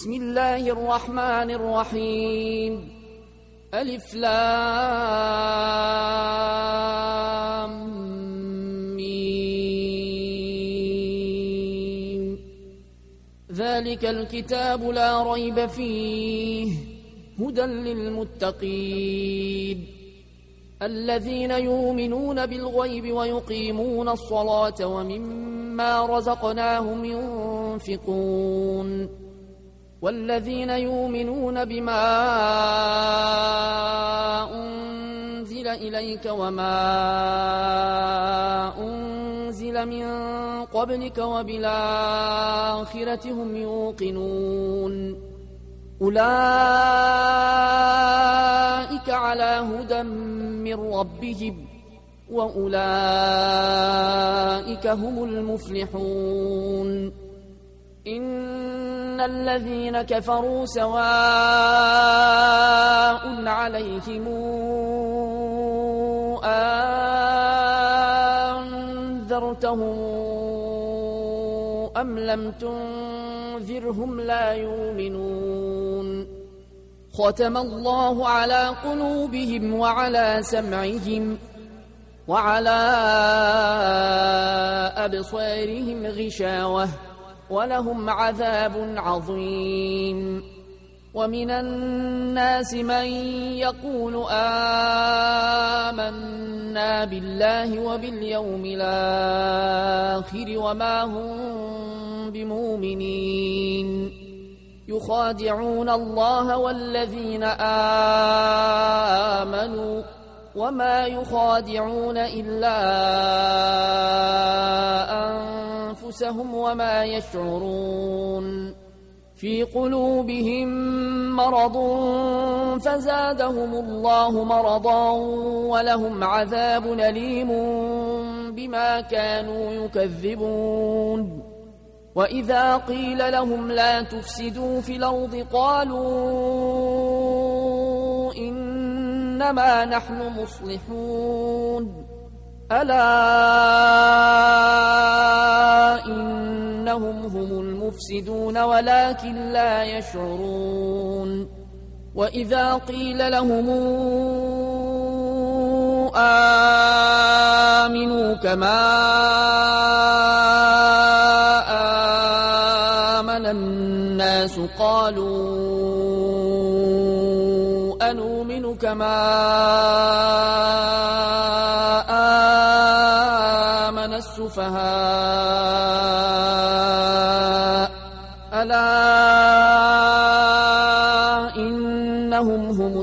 بسم الله الرحمن الرحيم. ألف لام ميم. ذلك الكتاب لا ريب فيه هدى للمتقين الذين يؤمنون بالغيب ويقيمون الصلاة ومما رزقناهم ينفقون والذين يؤمنون بما أنزل إليك وما أنزل من قبلك وبالآخرة هم يوقنون أولئك على هدى من ربهم وأولئك هم المفلحون. إن الذين كفروا سواء عليهم أنذرتهم أم لم تنذرهم لا يؤمنون. ختم الله على قلوبهم وعلى سمعهم وعلى أبصارهم غشاوة ولهم عذاب عظيم. ومن الناس من يقول آمنا بالله وباليوم الآخر وما هم بمؤمنين يخادعون الله والذين آمنوا وما يخادعون إلا أنفسهم وما يشعرون. في قلوبهم مرض فزادهم الله مرضا ولهم عذاب أليم بما كانوا يكذبون. وإذا قيل لهم لا تفسدوا في الأرض قالوا إنما نحن مصلحون ألا إنهم هم المفسدون ولكن لا يشعرون. وإذا قيل لهم آمنوا كما آمن الناس قالوا أنؤمن كما آمن السفهاء ألا إنهم هم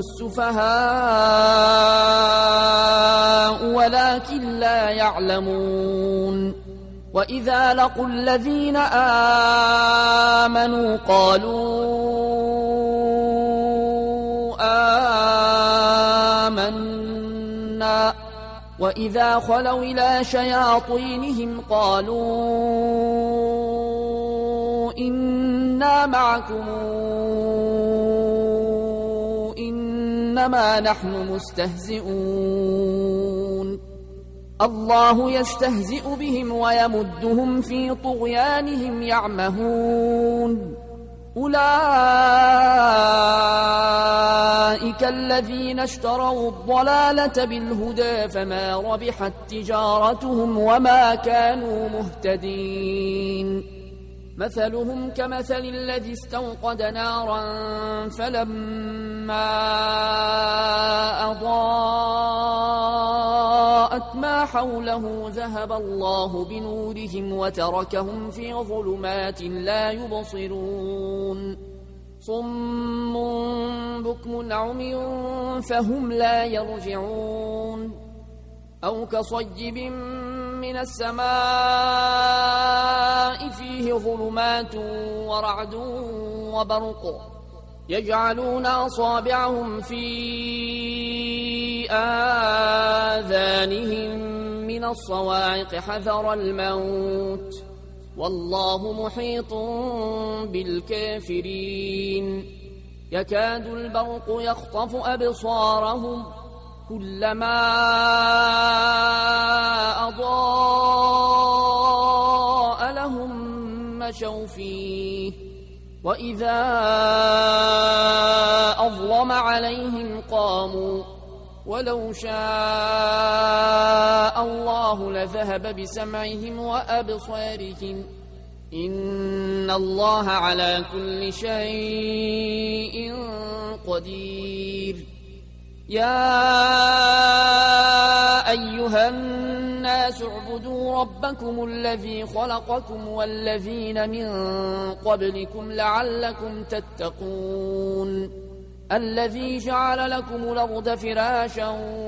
السفهاء ولكن لا يعلمون. وإذا لقوا الذين آمنوا قالوا آمنا وإذا خلوا إلى شياطينهم قالوا إنا معكم إنما نحن مستهزئون. الله يستهزئ بهم ويمدهم في طغيانهم يعمهون. أولئك الذين اشتروا الضلالة بالهدى فما ربحت تجارتهم وما كانوا مهتدين. مثلهم كمثل الذي استوقد نارا فلما أضاءت ما حوله ذهب الله بنورهم وتركهم في ظلمات لا يبصرون. صم بكم عمي فهم لا يرجعون. أو كصيب من السماء فيه ظلمات ورعد وبرق يجعلون أصابعهم في آذانهم من الصواعق حذر الموت والله محيط بالكافرين. يكاد البرق يخطف أبصارهم كلما أضاء لهم مشوا فيه وإذا أظلم عليهم قاموا ولو شاء الله لذهب بسمعهم وأبصارهم إن الله على كل شيء قدير يا أيها الناس اعبدوا ربكم الذي خلقكم والذين من قبلكم لعلكم تتقون الذي جعل لكم الأرض فراشا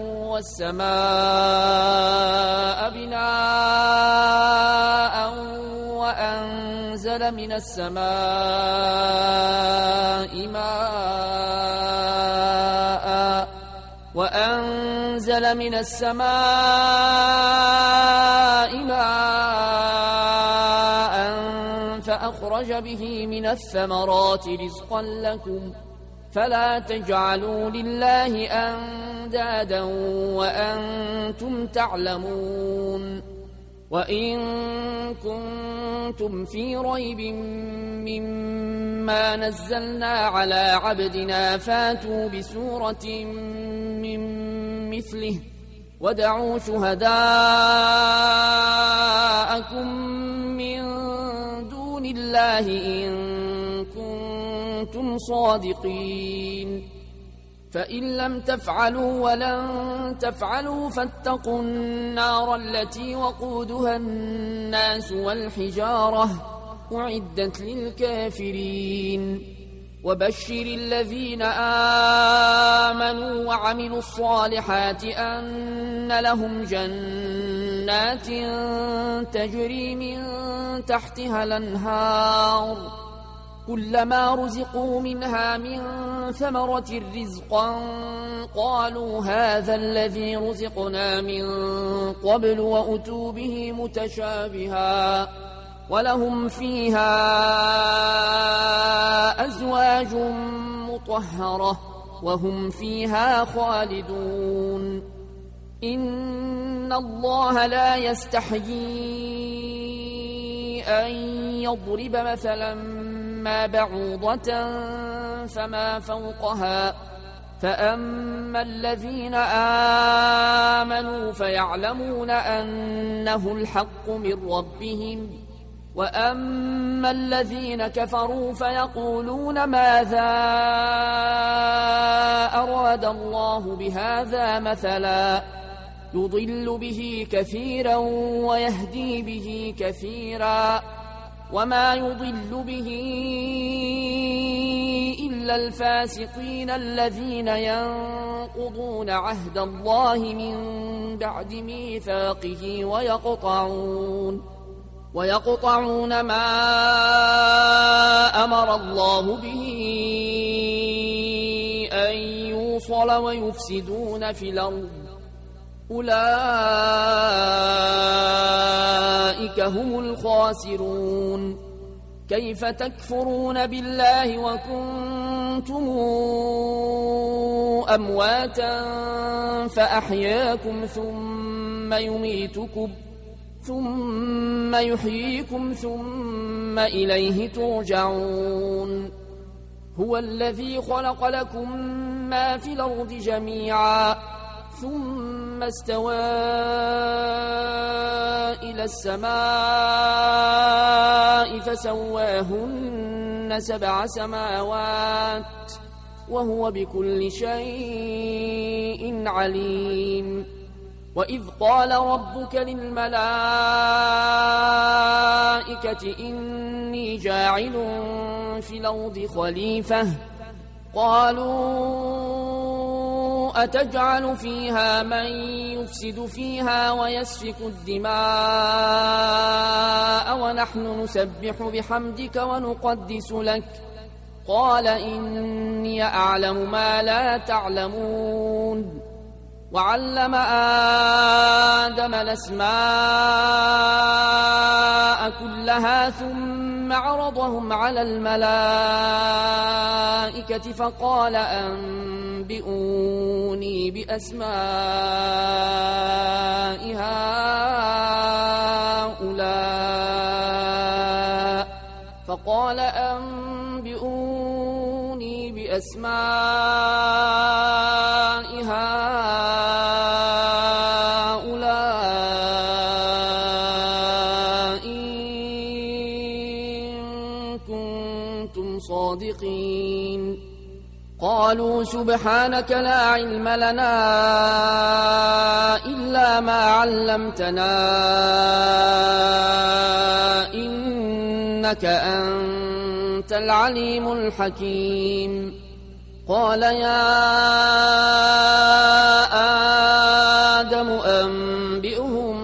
والسماء بناء وأنزل من السماء ماء فأخرج به من الثمرات رزقا لكم فلا تجعلوا لله أندادا وأنتم تعلمون وإن كنتم في ريب مما نزلنا على عبدنا فاتوا بسورة من مثله ودعوا شهداءكم من دون الله إن كنتم صادقين فإن لم تفعلوا ولن تفعلوا فاتقوا النار التي وقودها الناس والحجارة أعدت للكافرين وبشر الذين آمنوا وعملوا الصالحات أن لهم جنات تجري من تحتها الأنهار كلما رزقوا منها من ثمرة رزقا قالوا هذا الذي رزقنا من قبل وأتوا به متشابها ولهم فيها أزواج مطهرة وهم فيها خالدون إن الله لا يستحيي أن يضرب مثلا ما بعوضة فما فوقها فأما الذين آمنوا فيعلمون أنه الحق من ربهم وأما الذين كفروا فيقولون ماذا أراد الله بهذا مثلا يضل به كثيرا ويهدي به كثيرا وما يضل به إلا الفاسقين الذين ينقضون عهد الله من بعد ميثاقه ويقطعون ما أمر الله به أن يوصل ويفسدون في الأرض أولئك هم الخاسرون كيف تكفرون بالله وكنتم أمواتا فأحياكم ثم يميتكم ثم يحييكم ثم إليه ترجعون هو الذي خلق لكم ما في الأرض جميعا ثم استوى إلى السماء فسواهن 7 سماوات وهو بكل شيء عليم وإذ قال ربك للملائكة إني جاعل في الأرض خليفة قالوا أتجعل فيها من يفسد فيها ويسفك الدماء ونحن نسبح بحمدك ونقدس لك قال إني أعلم ما لا تعلمون وعلم آدم الأسماء كلها ثم عرضهم على الملائكة فقال أنبئوني بأسماء هؤلاء بأسماء هؤلاء إن كنتم صادقين قالوا سبحانك لا علم لنا إلا ما علمتنا إنك أنت العليم الحكيم قال يا آدم أنبئهم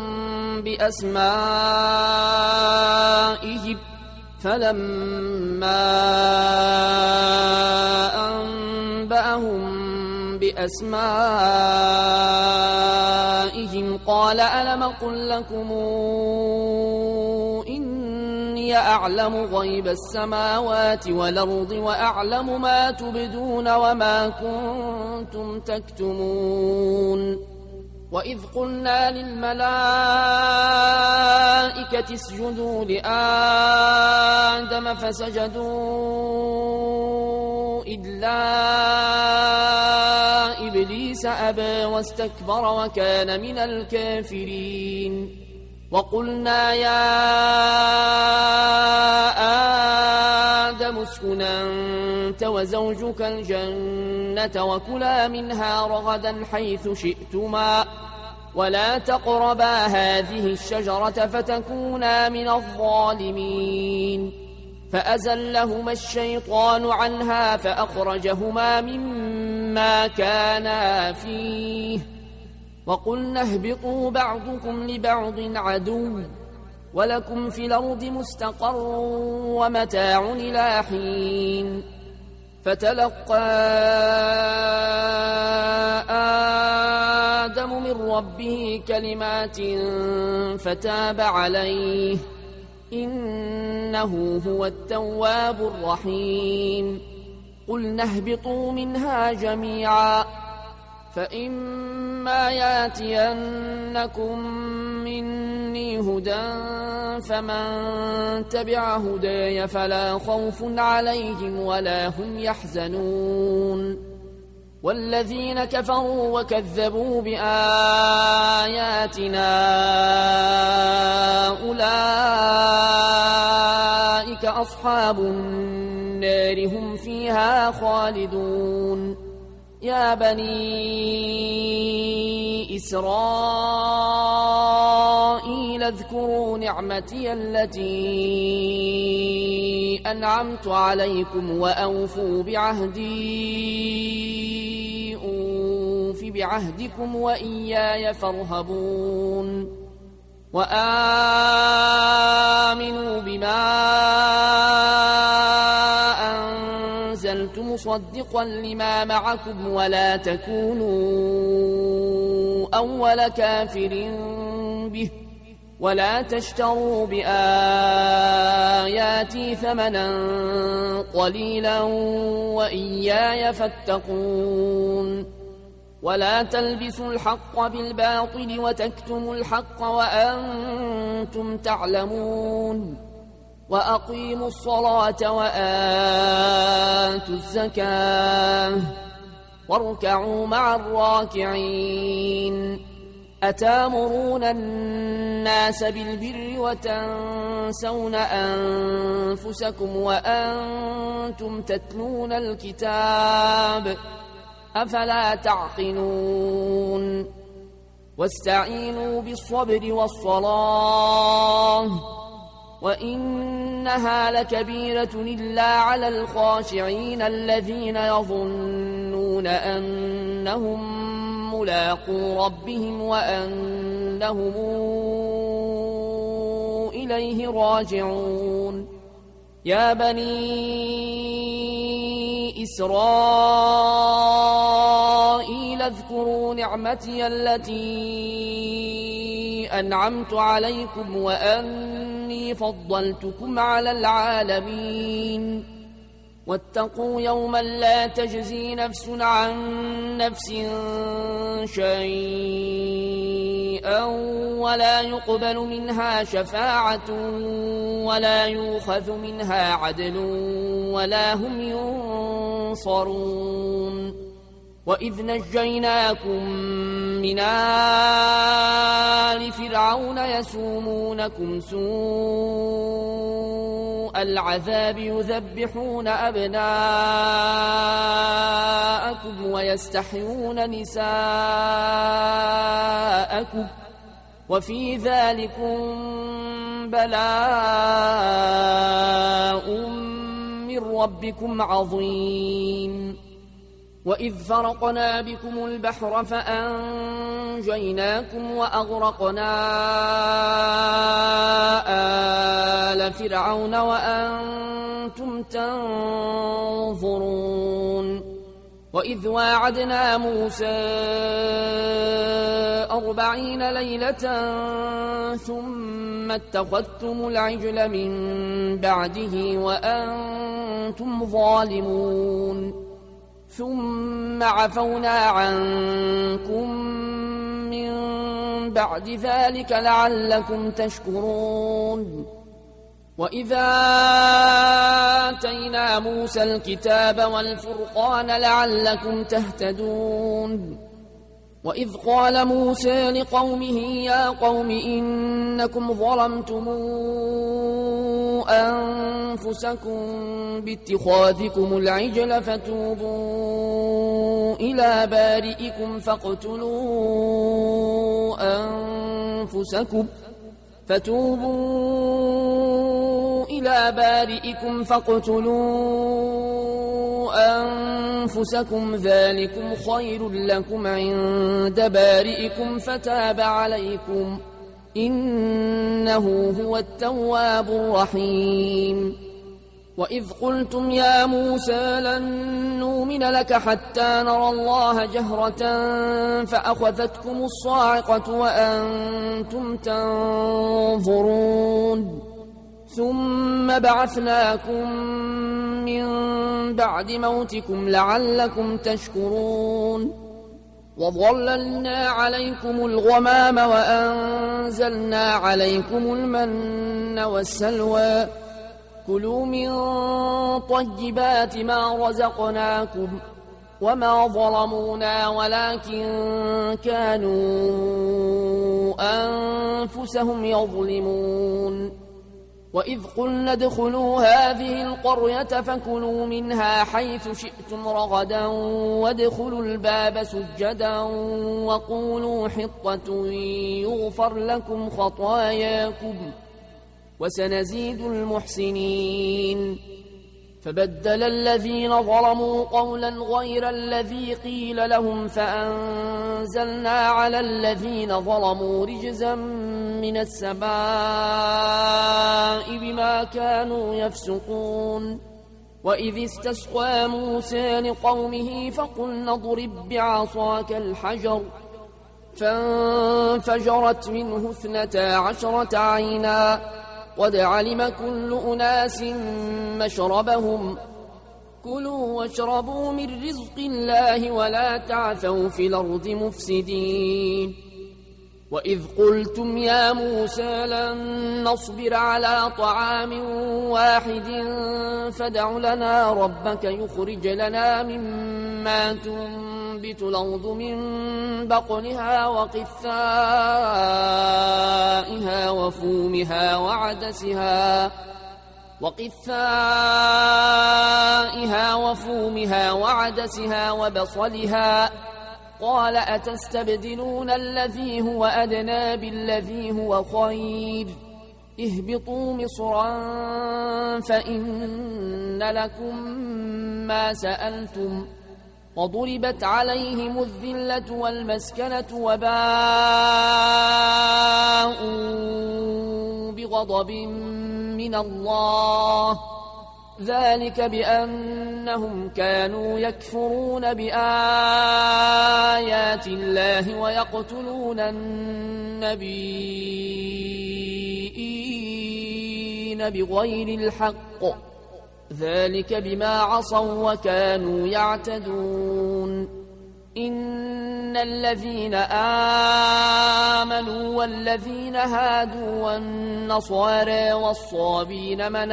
بأسمائهم فلما أنبأهم بأسمائهم قال ألم قل لكم إني أعلم غيب السماوات والأرض وأعلم ما تبدون وما كنتم تكتمون وإذ قلنا للملائكة اسجدوا لآدم فسجدوا إلا إبليس أبى واستكبر وكان من الكافرين وقلنا يا آدم اسكن أنت وزوجك الجنة وكلا منها رغدا حيث شئتما ولا تقربا هذه الشجرة فتكونا من الظالمين فأزلهما الشيطان عنها فأخرجهما مما كانا فيه وقلنا اهبطوا بعضكم لبعض عدو ولكم في الأرض مستقر ومتاع إلى حين فتلقى آدم من ربه كلمات فتاب عليه إنه هو التواب الرحيم قلنا اهبطوا منها جميعا فإما ياتينكم مني هدى فمن تبع هداي فلا خوف عليهم ولا هم يحزنون والذين كفروا وكذبوا بآياتنا أولئك أصحاب النار هم فيها خالدون يا بني إسرائيل اذكروا نعمتي التي أنعمت عليكم وأوفوا بعهدي أوف بعهدكم وإياي فارهبون وآمنوا بما أنزلت مصدقا لما معكم ولا تكونوا أول كافر به ولا تشتروا بآياتي ثمنا قليلا وإياي فاتقون ولا تلبسوا الحق بالباطل وتكتموا الحق وأنتم تعلمون وأقيموا الصلاة وآتوا الزكاة واركعوا مع الراكعين أتامرون الناس بالبر وتنسون أنفسكم وأنتم تتلون الكتاب أفلا تعقلون واستعينوا بالصبر والصلاة وإنها لكبيرة إلا على الخاشعين الذين يظنون أنهم ملاقو ربهم وأنهم إليه راجعون يا بني إسرائيل اذكروا نعمتي التي أنعمت عليكم وأني فضلتكم على العالمين واتقوا يوما لا تجزي نفس عن نفس شيئا ولا يقبل منها شفاعة ولا يؤخذ منها عدل ولا هم ينصرون وإذ نجيناكم من آل فرعون يسومونكم سوء العذاب يذبحون أبناءكم ويستحيون نساءكم وفي ذلكم بلاء من ربكم عظيم وإذ فرقنا بكم البحر فأنجيناكم وأغرقنا آل فرعون وأنتم تنظرون وإذ واعدنا موسى 40 ليلة ثم اتخذتم العجل من بعده وأنتم ظالمون ثم عفونا عنكم من بعد ذلك لعلكم تشكرون وإذا آتينا موسى الكتاب والفرقان لعلكم تهتدون وإذ قال موسى لقومه يا قوم إنكم ظلمتم أنفسكم باتخاذكم العجل فتوبوا إلى بارئكم فاقتلوا أنفسكم ذلكم خير لكم عند بارئكم فتاب عليكم إنه هو التواب الرحيم وإذ قلتم يا موسى لن نؤمن لك حتى نرى الله جهرة فأخذتكم الصاعقة وأنتم تنظرون ثم بعثناكم من بعد موتكم لعلكم تشكرون وظللنا عليكم الغمام وأنزلنا عليكم المن والسلوى كلوا من طيبات ما رزقناكم وما ظلمونا ولكن كانوا أنفسهم يظلمون وإذ قلنا ادخلوا هذه القرية فكلوا منها حيث شئتم رغدا وادخلوا الباب سجدا وقولوا حطة يغفر لكم خطاياكم وسنزيد المحسنين فبدل الذين ظلموا قولا غير الذي قيل لهم فأنزلنا على الذين ظلموا رجزا من السماء بما كانوا يفسقون وإذ استسقى موسى لقومه فقلنا اضرب بعصاك الحجر فانفجرت منه 12 عينا قد علم كل أناس مشربهم كلوا واشربوا من رزق الله ولا تعثوا في الأرض مفسدين وإذ قلتم يا موسى لن نصبر على طعام واحد فادع لنا ربك يخرج لنا مما تنبت الأرض من بقلها وقثائها وفومها وعدسها وبصلها قال أتستبدلون الذي هو أدنى بالذي هو خير اهبطوا مصرا فإن لكم ما سألتم وضربت عليهم الذلة والمسكنة وباءوا بغضب من الله ذلك بأنهم كانوا يكفرون بآيات الله ويقتلون النبيين بغير الحق ذلك بما عصوا وكانوا يعتدون إن الذين آمنوا والذين هادوا والنصارى والصابين من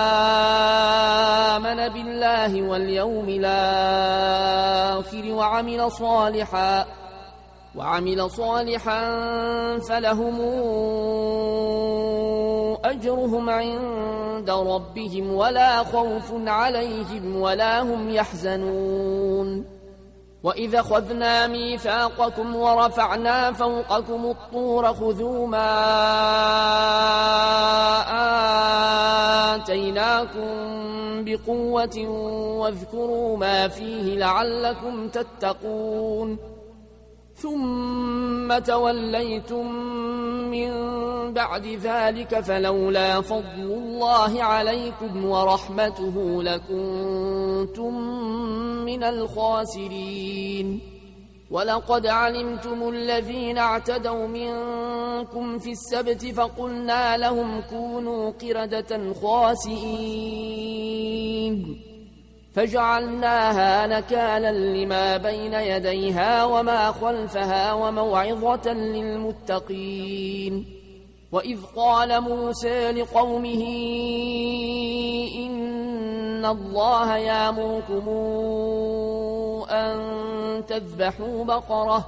آمن بالله واليوم الآخر وعمل صالحا فلهم أجرهم عند ربهم ولا خوف عليهم ولا هم يحزنون وإذا أخذنا ميثاقكم ورفعنا فوقكم الطور خذوا ما آتيناكم بقوة واذكروا ما فيه لعلكم تتقون ثم توليتم من بعد ذلك فلولا فضل الله عليكم ورحمته لكنتم من الخاسرين ولقد علمتم الذين اعتدوا منكم في السبت فقلنا لهم كونوا قردة خاسئين فجعلناها نكالا لما بين يديها وما خلفها وموعظة للمتقين وإذ قال موسى لقومه إن الله يأمركم أن تذبحوا بقرة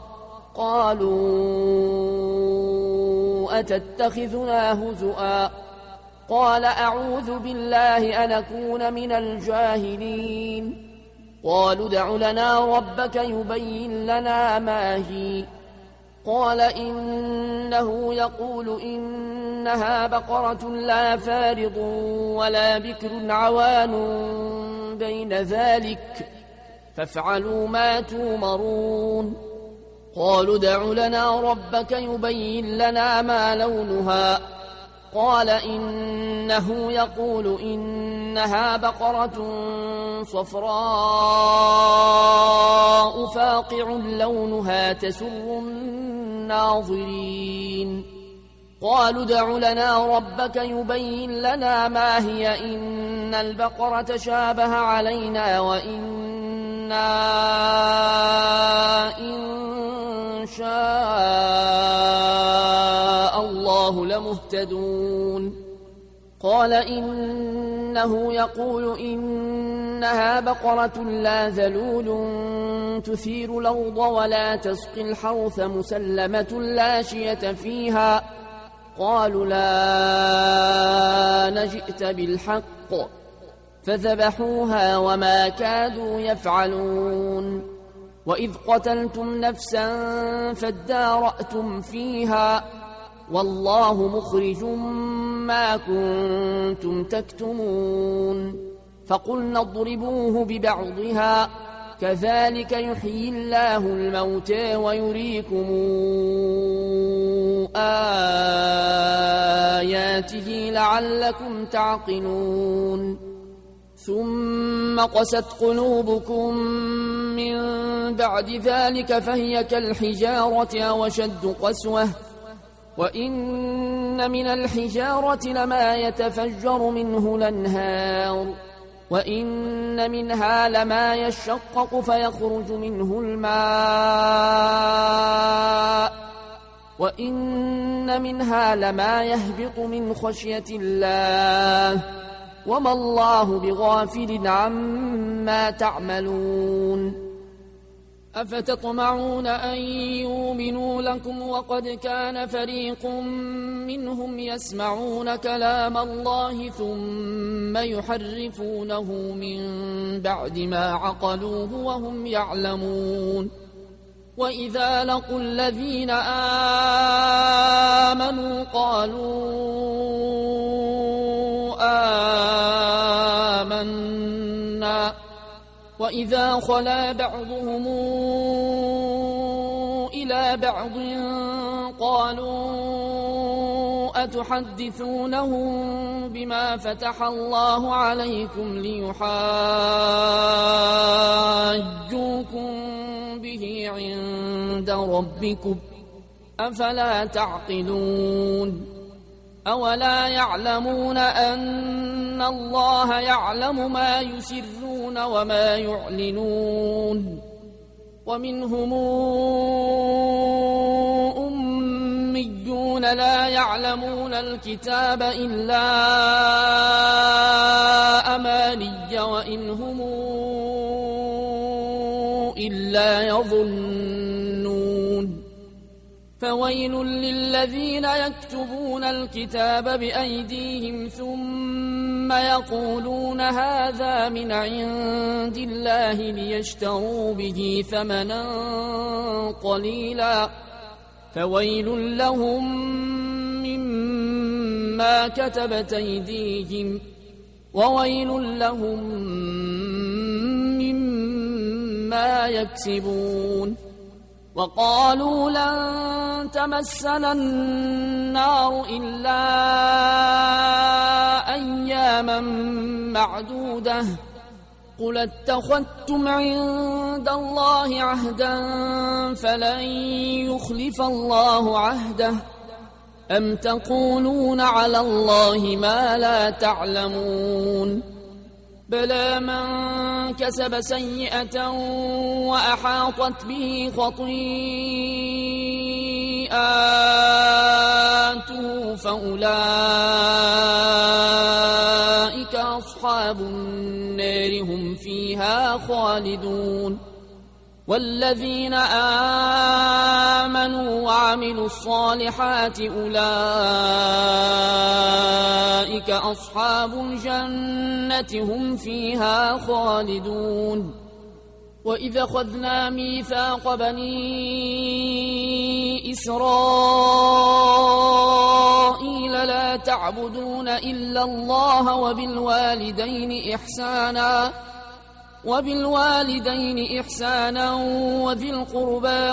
قالوا أتتخذنا هزؤا قال أعوذ بالله أن أكون من الجاهلين قالوا ادع لنا ربك يبين لنا ما هي قال إنه يقول إنها بقرة لا فارض ولا بكر عوان بين ذلك فافعلوا ما تومرون قالوا ادع لنا ربك يبين لنا ما لونها قال إنه يقول إنها بقرة صفراء فاقع لونها تسر الناظرين قالوا ادع لنا ربك يبين لنا ما هي إن البقرة شابه علينا وإنا إن شاء الله لمهتدون قال إنه يقول إنها بقرة لا ذلول تثير الأرض ولا تسقي الحرث مسلمة لا شية فيها قالوا لا نجئت بالحق فذبحوها وما كادوا يفعلون وإذ قتلتم نفسا فادارأتم فيها والله مخرج ما كنتم تكتمون فقلنا اضربوه ببعضها كذلك يحيي الله الموتى ويريكم آياته لعلكم تعقلون ثم قست قلوبكم من بعد ذلك فهي كالحجارة أو أشد قسوة وإن من الحجارة لما يتفجر منه الأنهار وإن منها لما يشقق فيخرج منه الماء وإن منها لما يهبط من خشية الله وما الله بغافل عما تعملون أفتطمعون أن يؤمنوا لكم وقد كان فريق منهم يسمعون كلام الله ثم يحرفونه من بعد ما عقلوه وهم يعلمون وإذا لقوا الذين آمنوا قالوا آمنا وإذا خلا بعضهم إلى بعض قالوا أتحدثونهم بما فتح الله عليكم ليحاجوكم به عند ربكم أفلا تعقلون أولا يعلمون أن الله يعلم ما يسرون وما يعلنون ومنهم أميون لا يعلمون الكتاب إلا أماني وإن هم إلا يظنون فويل للذين يكتبون الكتاب بأيديهم ثم يقولون هذا من عند الله ليشتروا به ثمنا قليلا فويل لهم مما كتبت أيديهم وويل لهم مما يكسبون وقالوا لن تمسنا النار إلا أياما معدودة قل اتخذتم عند الله عهدا فلن يخلف الله عهده أم تقولون على الله ما لا تعلمون بلى من كسب سيئة وأحاطت به خطيئاته فأولئك أصحاب النار هم فيها خالدون والذين آمنوا وعملوا الصالحات أولئك أصحاب الجنة هم فيها خالدون وإذا أخذنا ميثاق بني إسرائيل لا تعبدون إلا الله وبالوالدين إحسانا وذي القربى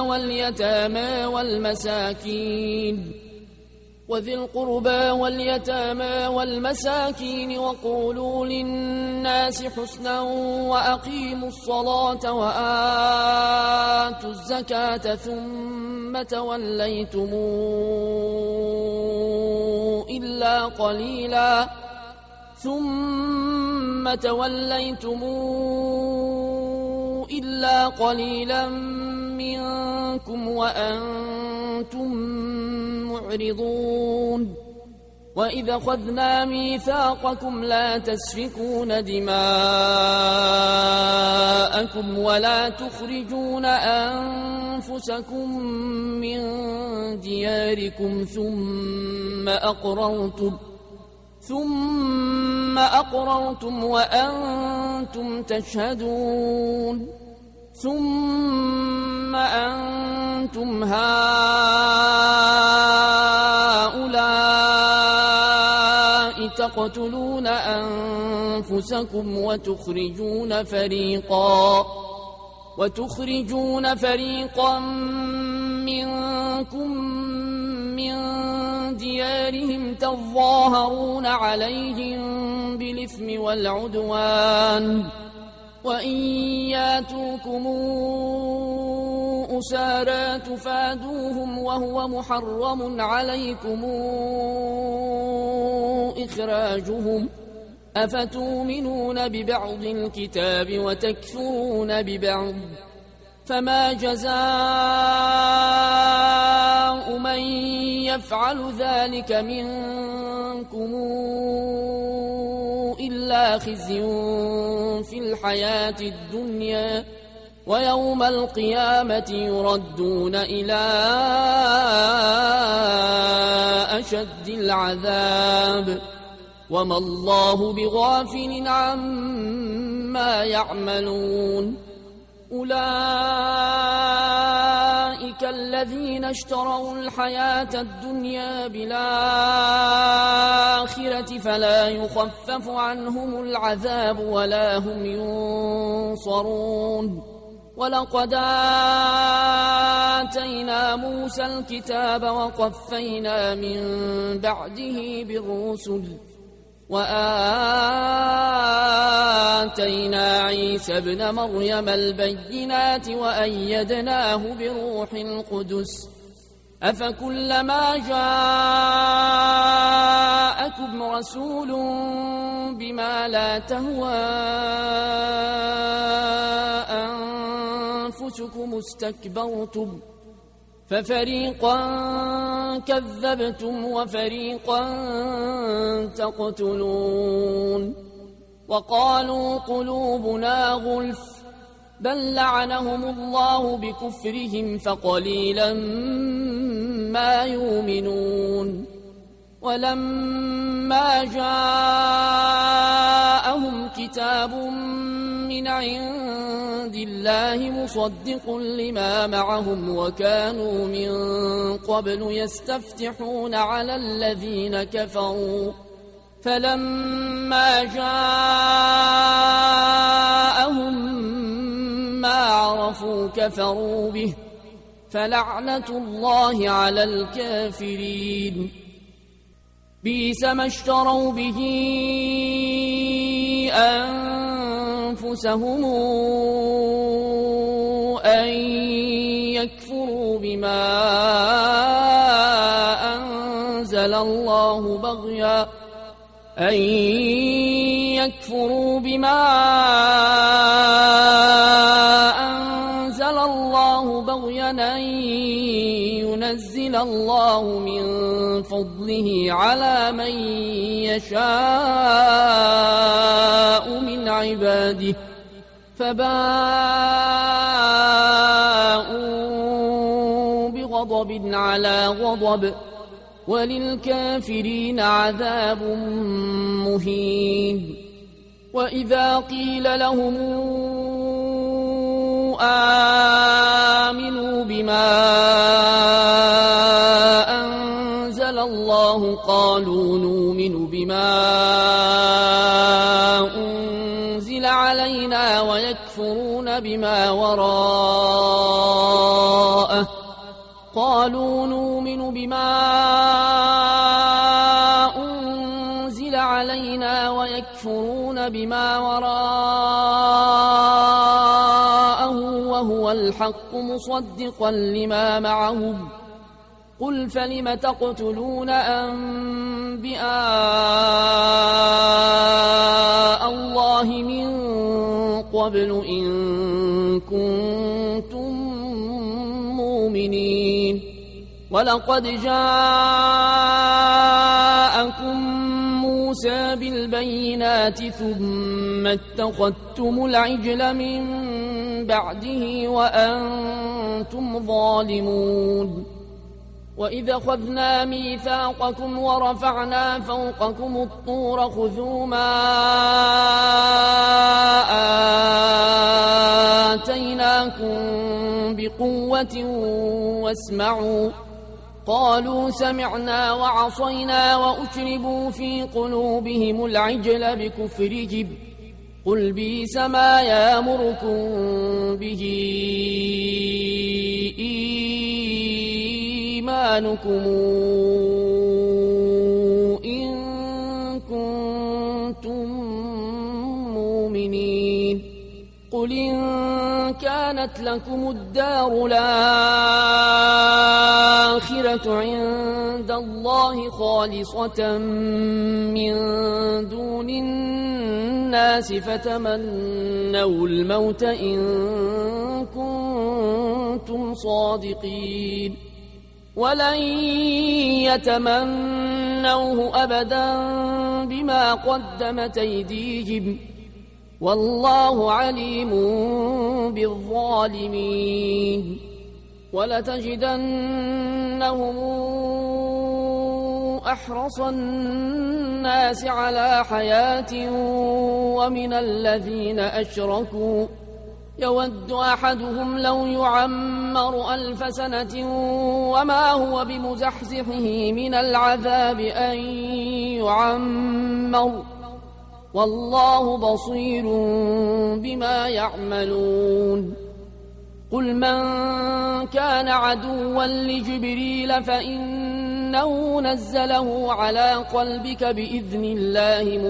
واليتامى والمساكين وقولوا للناس حسنا وأقيموا الصلاة وآتوا الزكاة ثم توليتم إلا قليلا منكم وأنتم معرضون وإذا أخذنا ميثاقكم لا تسفكون دماءكم ولا تخرجون أنفسكم من دياركم ثم أقررتم وأنتم تشهدون ثم أنتم هؤلاء تقتلون أنفسكم وتخرجون فريقا منكم من ديارهم تظاهرون عليهم بالإثم والعدوان وإن ياتوكم أسارى تفادوهم وهو محرم عليكم إخراجهم أفتؤمنون ببعض الكتاب وتكفرون ببعض فما جزاء من يفعل ذلك منكم إلا خزي في الحياة الدنيا ويوم القيامة يردون إلى أشد العذاب وما الله بغافل عما يعملون أولئك الذين اشتروا الحياة الدنيا بالآخرة فلا يخفف عنهم العذاب ولا هم ينصرون ولقد آتينا موسى الكتاب وقفينا من بعده بالرسل وآتينا عيسى ابن مريم البينات وأيدناه بروح القدس أفكلما جاءكم رسول بما لا تهوى أنفسكم استكبرتم ففريقا كذبتم وفريقا تقتلون وقالوا قلوبنا غلف بل لعنهم الله بكفرهم فقليلا ما يؤمنون ولما جاءهم كتاب من عند الله مصدق لما معهم وكانوا من قبل يستفتحون على الذين كفروا فلما جاءهم ما عرفوا كفروا به فلعنة الله على الكافرين بئس ما اشتروا به أنفسهم أن يكفروا بما أنزل الله بغيا أن ينزل الله من فضله على من يشاء من عباده فباءوا بغضب على غضب وللكافرين عذاب مهين وإذا قيل لهم آمنوا بما أنزل الله قالوا نؤمن بما أنزل علينا ويكفرون بما وراءه قالوا نؤمن بما أنزل علينا ويكفرون بما وراءه وهو الحق مصدقا لما معهم قل فلم تقتلون أنبياء الله من قبل إن كنتم مؤمنين ولقد جاءكم موسى بالبينات ثم اتخذتم العجل من بعده وأنتم ظالمون وإذ أخذنا ميثاقكم ورفعنا فوقكم الطور خذوا ما آتيناكم بقوة واسمعوا قالوا سمعنا وعصينا وأشربوا في قلوبهم العجل بكفرهم قل بئس ما يأمركم به إيمانكم إن كنتم مؤمنين قل إن كانت لكم الدار الآخرة عند الله خالصة من دون الناس فتمنوا الموت إن كنتم صادقين ولن يتمنوه أبدا بما قدمت أيديهم والله عليم بالظالمين ولتجدنهم أحرص الناس على حياة ومن الذين أشركوا يود أحدهم لو يعمر 1000 سنة وما هو بمزحزحه من العذاب أن يعمر والله بصير بما يعملون قل من كان عدوا لجبريل فإنه نزله على قلبك بإذن الله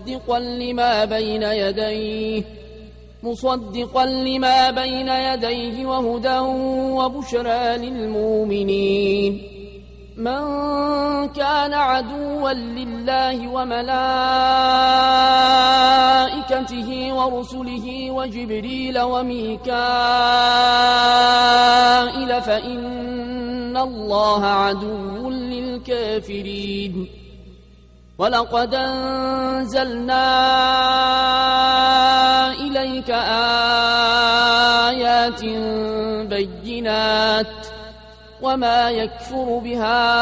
مصدقا لما بين يديه وهدى وبشرى للمؤمنين من كان عدوا لله وملائكته ورسله وجبريل وميكائيل فإن الله عدو للكافرين ولقد أنزلنا إليك آيات بينات وما يكفر بها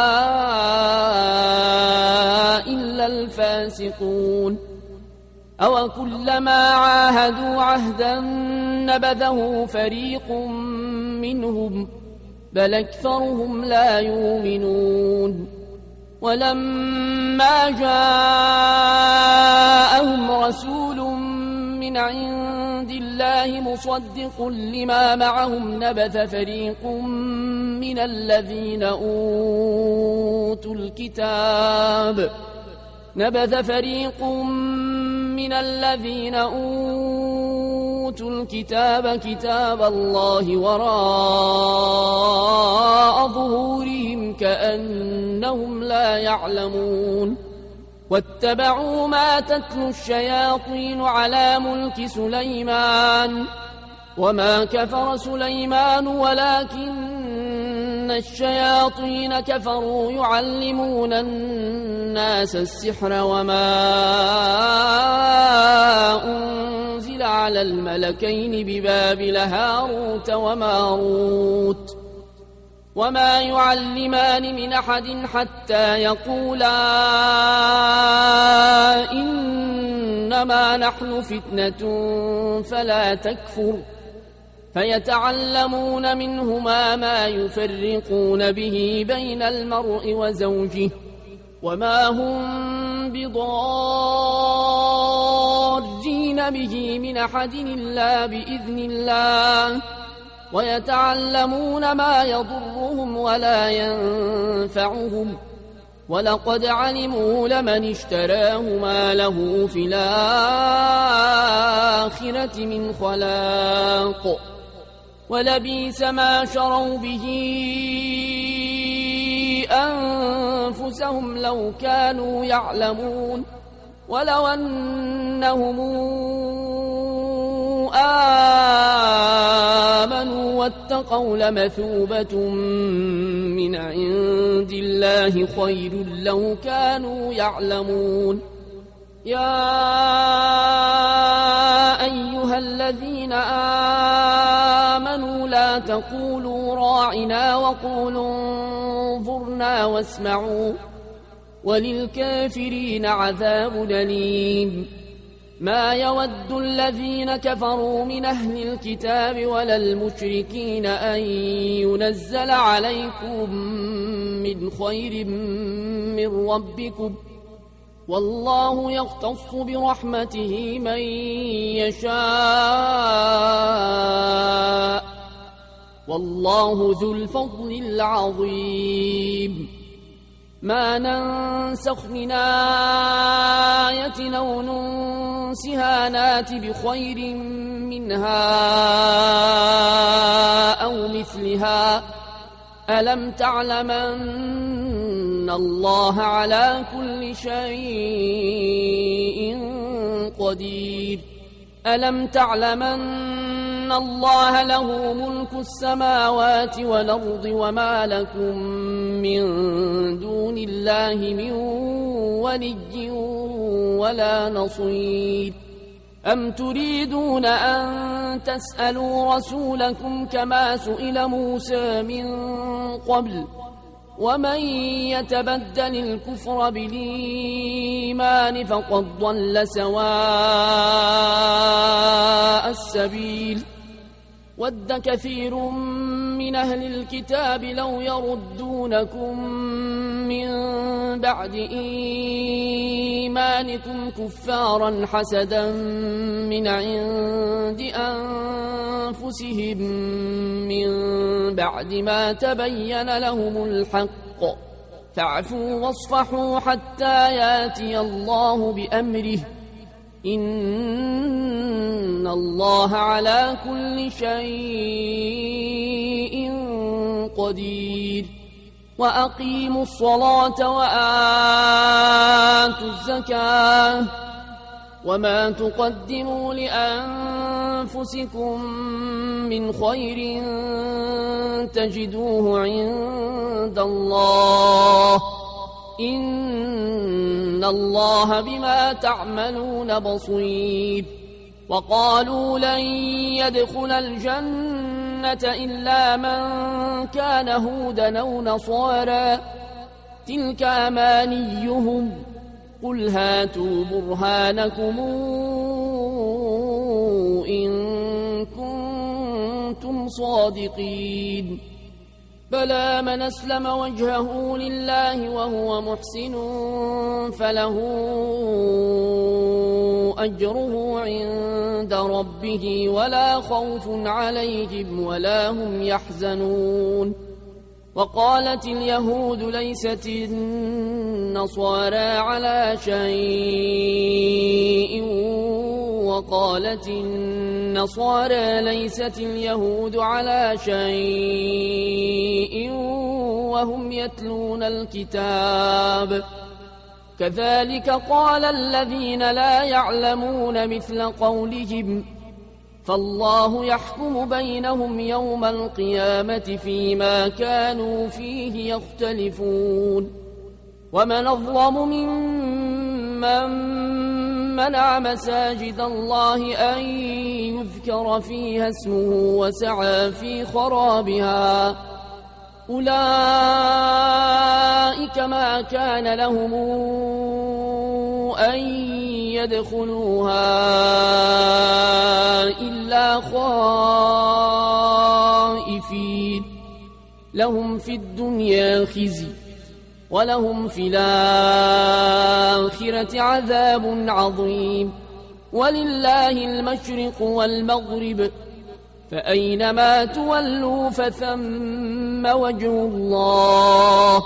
إلا الفاسقون أو كلما عاهدوا عهدا نبذه فريق منهم بل أكثرهم لا يؤمنون ولما جاءهم رسول من عند الله مصدق لما معهم نبذ فريق من الذين أوتوا الكتاب كتاب الله وراء ظهورهم كأنهم لا يعلمون واتبعوا ما تتلو الشياطين على ملك سليمان وما كفر سليمان ولكن الشياطين كفروا يعلمون الناس السحر وما أنزل على الملكين ببابل هاروت وماروت وما يعلمان من أحد حتى يقولا إنما نحن فتنة فلا تكفر فيتعلمون منهما ما يفرقون به بين المرء وزوجه وما هم بضارين به من أحد إلا بإذن الله ويتعلمون ما يضرهم ولا ينفعهم ولقد علموا لمن اشتراه ما له في الآخرة من خلاق ولبئس ما شروا به أنفسهم لو كانوا يعلمون ولو أنهم آمنوا واتقوا لمثوبة من عند الله خير لو كانوا يعلمون يا أيها الذين آمنوا لا تقولوا راعنا وقولوا انظرنا واسمعوا وللكافرين عذاب أليم ما يود الذين كفروا من أهل الكتاب ولا المشركين أن ينزل عليكم من خير من ربكم والله يختص برحمته من يشاء والله ذو الفضل العظيم ما ننسخ من آية أو ننسها نات بخير منها أو مثلها ألم تعلم أن الله على كل شيء قدير ألم تعلم أن الله له ملك السماوات والأرض وما لكم من دون الله من ولي ولا نصير أم تريدون أن تسألوا رسولكم كما سئل موسى من قبل ومن يتبدل الكفر بالإيمان فقد ضل سواء السبيل ود كثير من أهل الكتاب لو يردونكم من بعد إيمانكم كفارا حسدا من عند أنفسهم من بعد ما تبين لهم الحق فاعفوا واصفحوا حتى ياتي الله بأمره إن الله على كل شيء قدير وأقيموا الصلاة وآتوا الزكاة وما تقدموا لأنفسكم أنفسكم من خير تجدوه عند الله إن الله بما تعملون بصير. وقالوا لن يدخل الجنة إلا من كان هودا أو نصارى تلك أمانيهم قل هاتوا برهانكم إن كنتم صادقين. بلى من أسلم وجهه لله وهو محسن فله أجره عند ربه ولا خوف عليهم ولا هم يحزنون. وقالت اليهود ليست النصارى على شيء وقالت النصارى ليست اليهود على شيء وهم يتلون الكتاب كذلك قال الذين لا يعلمون مثل قولهم فالله يحكم بينهم يوم القيامة فيما كانوا فيه يختلفون. ومن أظلم ممن منع مساجد الله أن يذكر فيها اسمه وسعى في خرابها أولئك ما كان لهم أن يدخلوها إلا خائفين لهم في الدنيا خزي ولهم في الآخرة عذاب عظيم. ولله المشرق والمغرب فأينما تولوا فثم وجه الله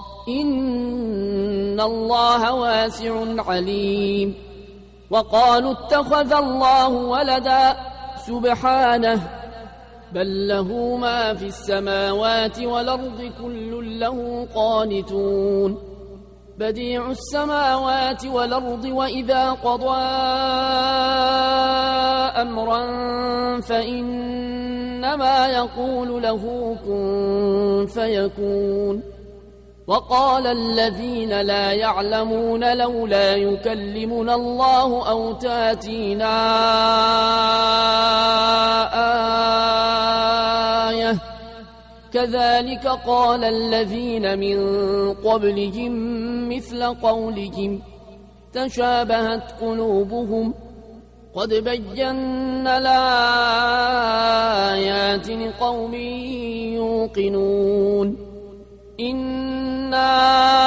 إن الله واسع عليم. وقالوا اتخذ الله ولدا سبحانه بل له ما في السماوات والأرض كل له قانتون. بديع السماوات والأرض وإذا قضى أمرا فإنما يقول له كن فيكون. وقال الذين لا يعلمون لولا يكلمنا الله أو تاتينا آية كذلك قال الذين من قبلهم مثل قولهم تشابهت قلوبهم قد بينا الآيات لقوم يوقنون. إنا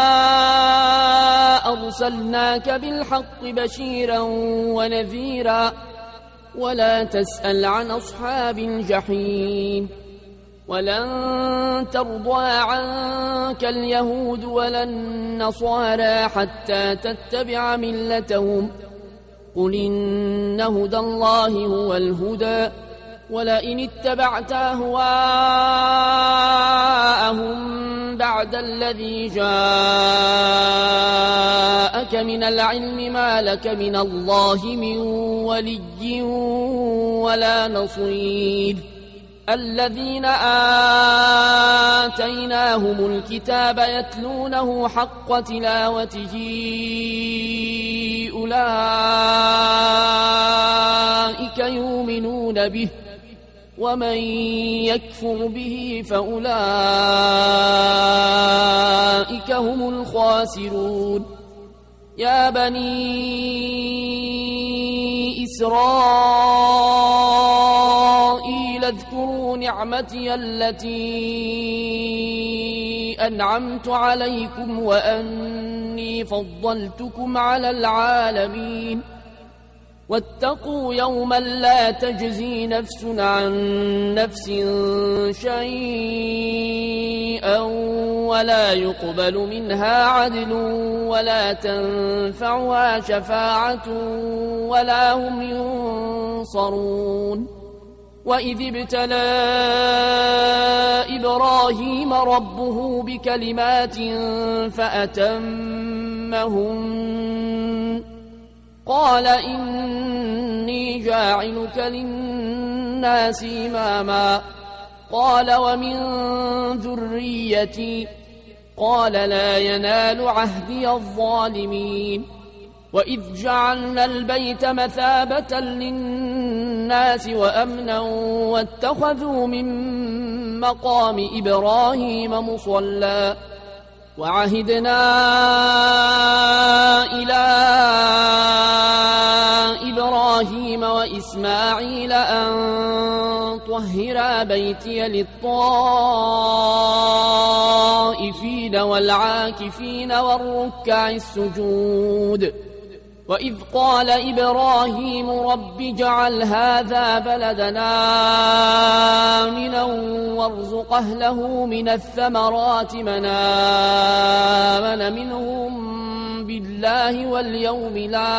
أرسلناك بالحق بشيرا ونذيرا ولا تسأل عن أصحاب الجحيم. ولن ترضى عنك اليهود ولا النصارى حتى تتبع ملتهم قل إن هدى الله هو الهدى ولئن اتبعت أهواءهم بعد الذي جاءك من العلم ما لك من الله من ولي ولا نصير. الذين آتيناهم الكتاب يتلونه حق تلاوته أولئك يؤمنون به ومن يكفر به فأولئك هم الخاسرون. يا بني إسرائيل اذكروا نعمتي التي أنعمت عليكم وأني فضلتكم على العالمين. واتقوا يوما لا تجزي نفس عن نفس شيئا ولا يقبل منها عدل ولا تنفعها شفاعة ولا هم ينصرون. وإذ ابتلى إبراهيم ربه بكلمات فأتمهن قال إني جاعلك للناس إماما قال ومن ذريتي قال لا ينال عهدي الظالمين وإذ جعلنا البيت مثابة للناس وأمنا واتخذوا من مقام إبراهيم مصلى وعهدنا إلى إبراهيم وإسماعيل أن طهرا بيتي للطائفين والعاكفين والركع السجود وإذ قال إبراهيم رب اجعل هذا بلدنا آمنا وارزق أهله من الثمرات من آمن منهم بالله واليوم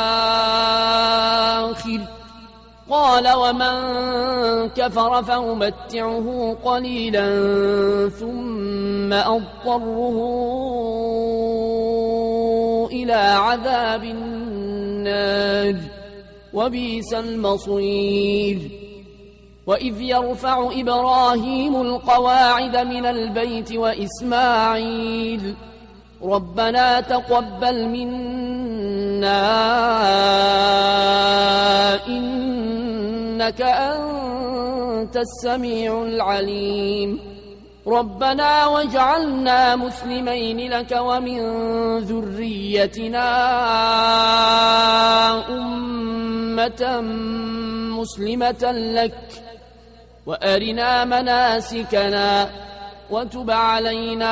الآخر قال ومن كفر فأمتعه قليلا ثم أضطره إلى عذاب النار وبئس المصير وإذ يرفع إبراهيم القواعد من البيت وإسماعيل ربنا تقبل منا إنك أنت السميع العليم ربنا واجعلنا مسلمين لك ومن ذريتنا أمة مسلمة لك وأرنا مناسكنا وتب علينا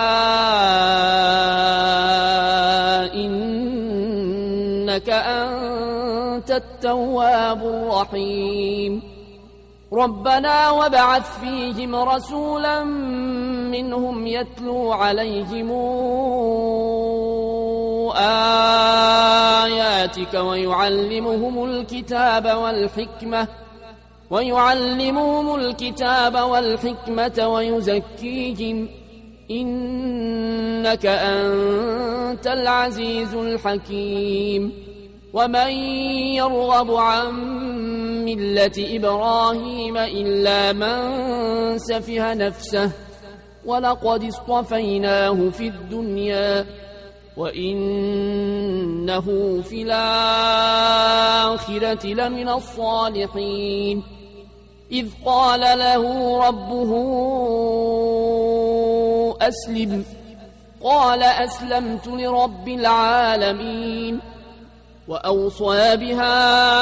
إنك أنت التواب الرحيم ربنا وابعث فيهم رسولا منهم يتلو عليهم آياتك ويعلمهم الكتاب والحكمة ويزكيهم إنك أنت العزيز الحكيم ومن يرغب عن ملة إبراهيم إلا من سفه نفسه ولقد اصطفيناه في الدنيا وإنه في الآخرة لمن الصالحين إذ قال له ربه أسلم قال أسلمت لرب العالمين وأوصى بها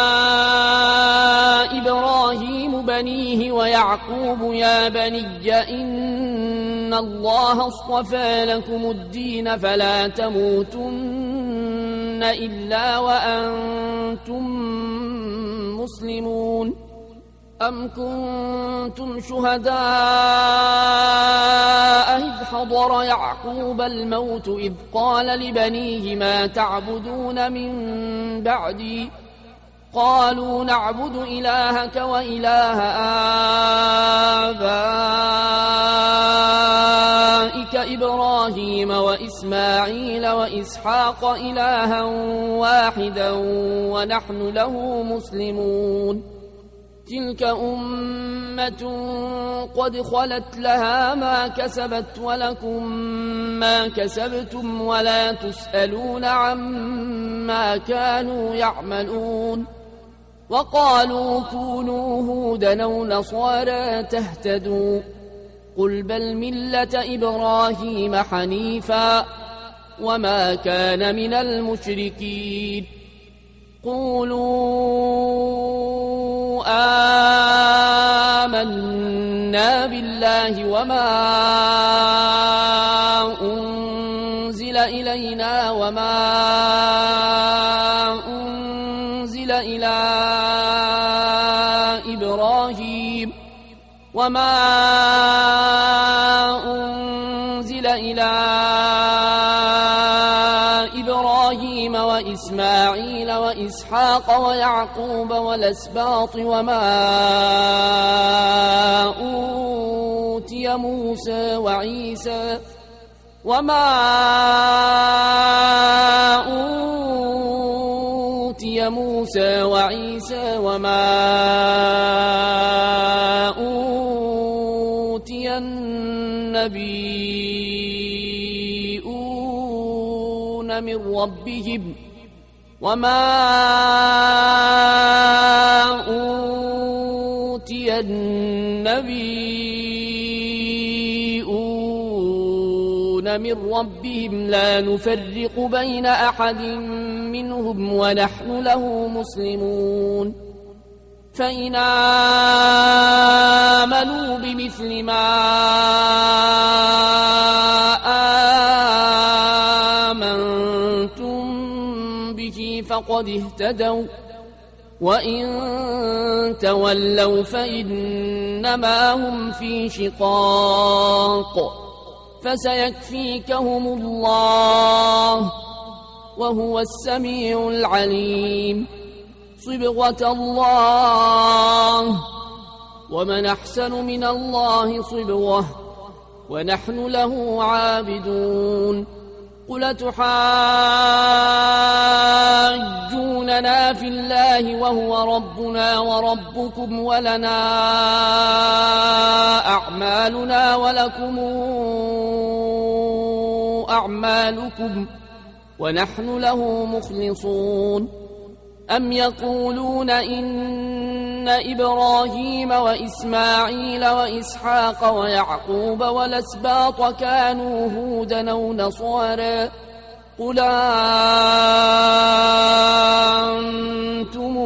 إبراهيم بنيه ويعقوب يا بني إن الله اصطفى لكم الدين فلا تموتن إلا وأنتم مسلمون أم كنتم شهداء إذ حضر يعقوب الموت إذ قال لبنيه ما تعبدون من بعدي قالوا نعبد إلهك وإله آبائك إبراهيم وإسماعيل وإسحاق إلها واحدا ونحن له مسلمون تلك أمة قد خلت لها ما كسبت ولكم ما كسبتم ولا تسألون عما كانوا يعملون وقالوا كونوا هودا أو نصارى تهتدوا قل بل ملة إبراهيم حنيفا وما كان من المشركين قولوا آمنا بالله وما أنزل إلينا وما أنزل إلى إبراهيم وإسماعيل وإسحاق ويعقوب والأسباط وما أوتي موسى وعيسى أوتي موسى وعيسى وما أوتي النبيون من ربهم وما أوتي النبيون من ربهم لا نفرق بين أحد منهم ونحن له مسلمون فإن آمنوا بمثل ما آمنتم به فقد اهتدوا وإن تولوا فإنما هم في شقاق فسيكفيكهم الله وهو السميع العليم صبغة الله ومن أحسن من الله صبغة ونحن له عابدون قل تحاجوننا في الله وهو ربنا وربكم ولنا أعمالنا ولكم أعمالكم ونحن له مخلصون أم يقولون إن إبراهيم وإسماعيل وإسحاق ويعقوب والأسباط كانوا هودا أو نصارى قل أنتم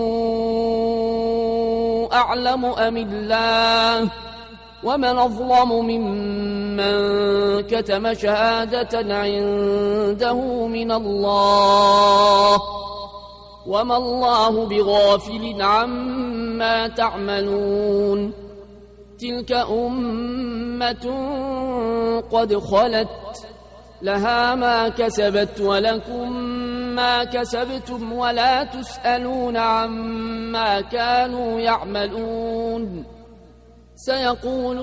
أعلم أم الله ومن أظلم ممن كتم شهادة عنده من الله وما الله بغافل عما تعملون تلك أمة قد خلت لها ما كسبت ولكم ما كسبتم ولا تسألون عما كانوا يعملون سيقول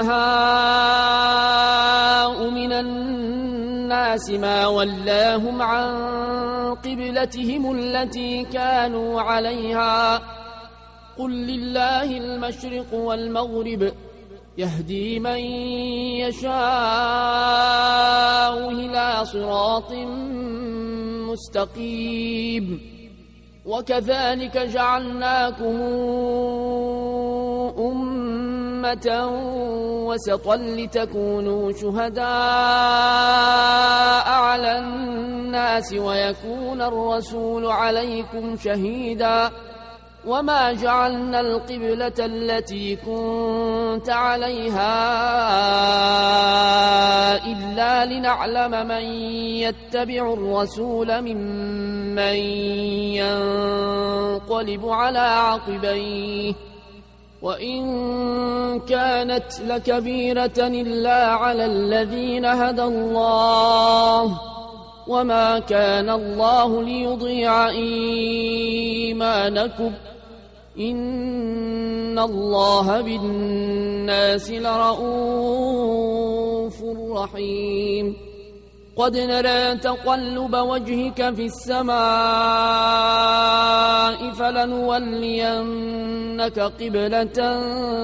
السفهاء من الناس ما ولاهم عن قبلتهم التي كانوا عليها قل لله المشرق والمغرب يهدي من يشاء إلى صراط مستقيم وكذلك جعلناكم أمة وسطا لتكونوا شهداء على الناس ويكون الرسول عليكم شهيدا وما جعلنا القبلة التي كنت عليها إلا لنعلم من يتبع الرسول ممن ينقلب على عقبيه وإن كانت لكبيرة إلا على الذين هدى الله وما كان الله ليضيع إيمانكم إن الله بالناس لرؤوف رحيم قد نرى تقلب وجهك في السماء فلنولينك قبلة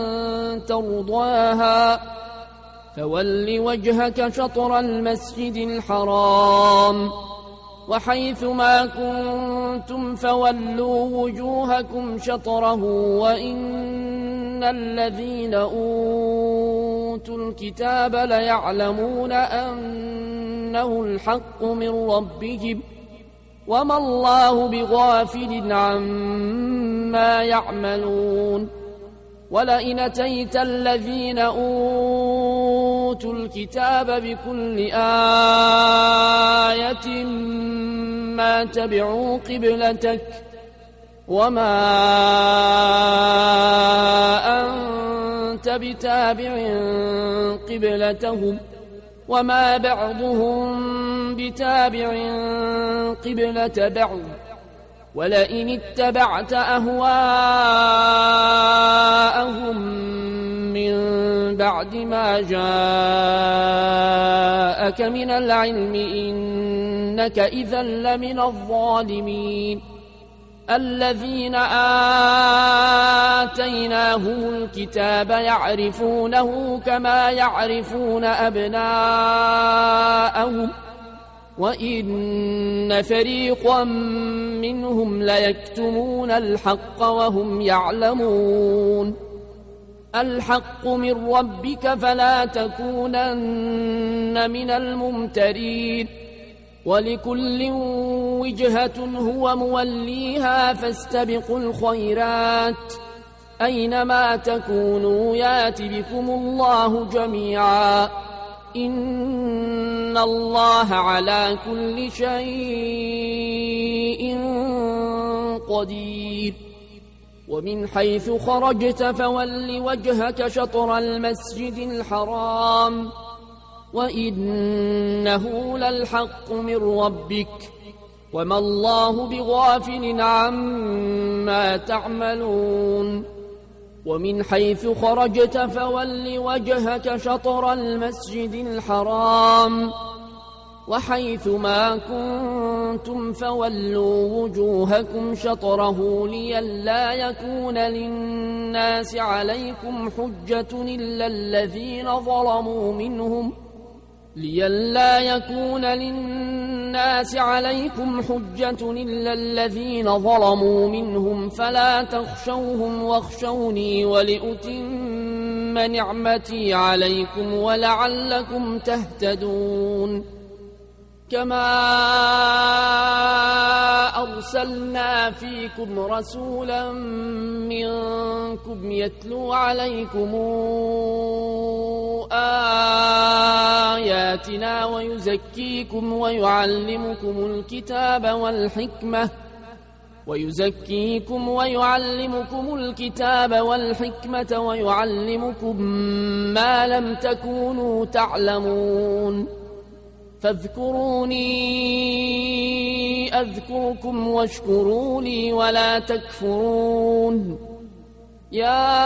ترضاها فول وجهك شطر المسجد الحرام وحيث ما كنتم فولوا وجوهكم شطره وإن الذين أوتوا الكتاب ليعلمون أنه الحق من ربهم وما الله بغافل عما يعملون ولئن أتيت الذين أوتوا الكتاب بكل آية ما تبعوا قبلتك وما أنت بتابع قبلتهم وما بعضهم بتابع قبلة بعض ولئن اتبعت أهواءهم من بعد ما جاءك من العلم إنك إذا لمن الظالمين الذين آتيناهم الكتاب يعرفونه كما يعرفون أبناءهم وإن فريقا منهم ليكتمون الحق وهم يعلمون الحق من ربك فلا تكونن من الممترين ولكل وجهة هو موليها فاستبقوا الخيرات أينما تكونوا يات بكم الله جميعا إن الله على كل شيء قدير ومن حيث خرجت فول وجهك شطر المسجد الحرام وإنه للحق من ربك وما الله بغافل عما تعملون ومن حيث خرجت فول وجهك شطر المسجد الحرام وحيث ما كنتم فولوا وجوهكم شطره لئلا يكون للناس عليكم حجة إلا الذين ظلموا منهم فلا تخشوهم واخشوني ولأتم نعمتي عليكم ولعلكم تهتدون كما أرسلنا فيكم رسولا منكم يتلو عليكم آياتنا ويزكيكم ويعلمكم الكتاب والحكمة ويعلمكم ما لم تكونوا تعلمون فاذكروني أذكركم واشكروا لي ولا تكفرون يا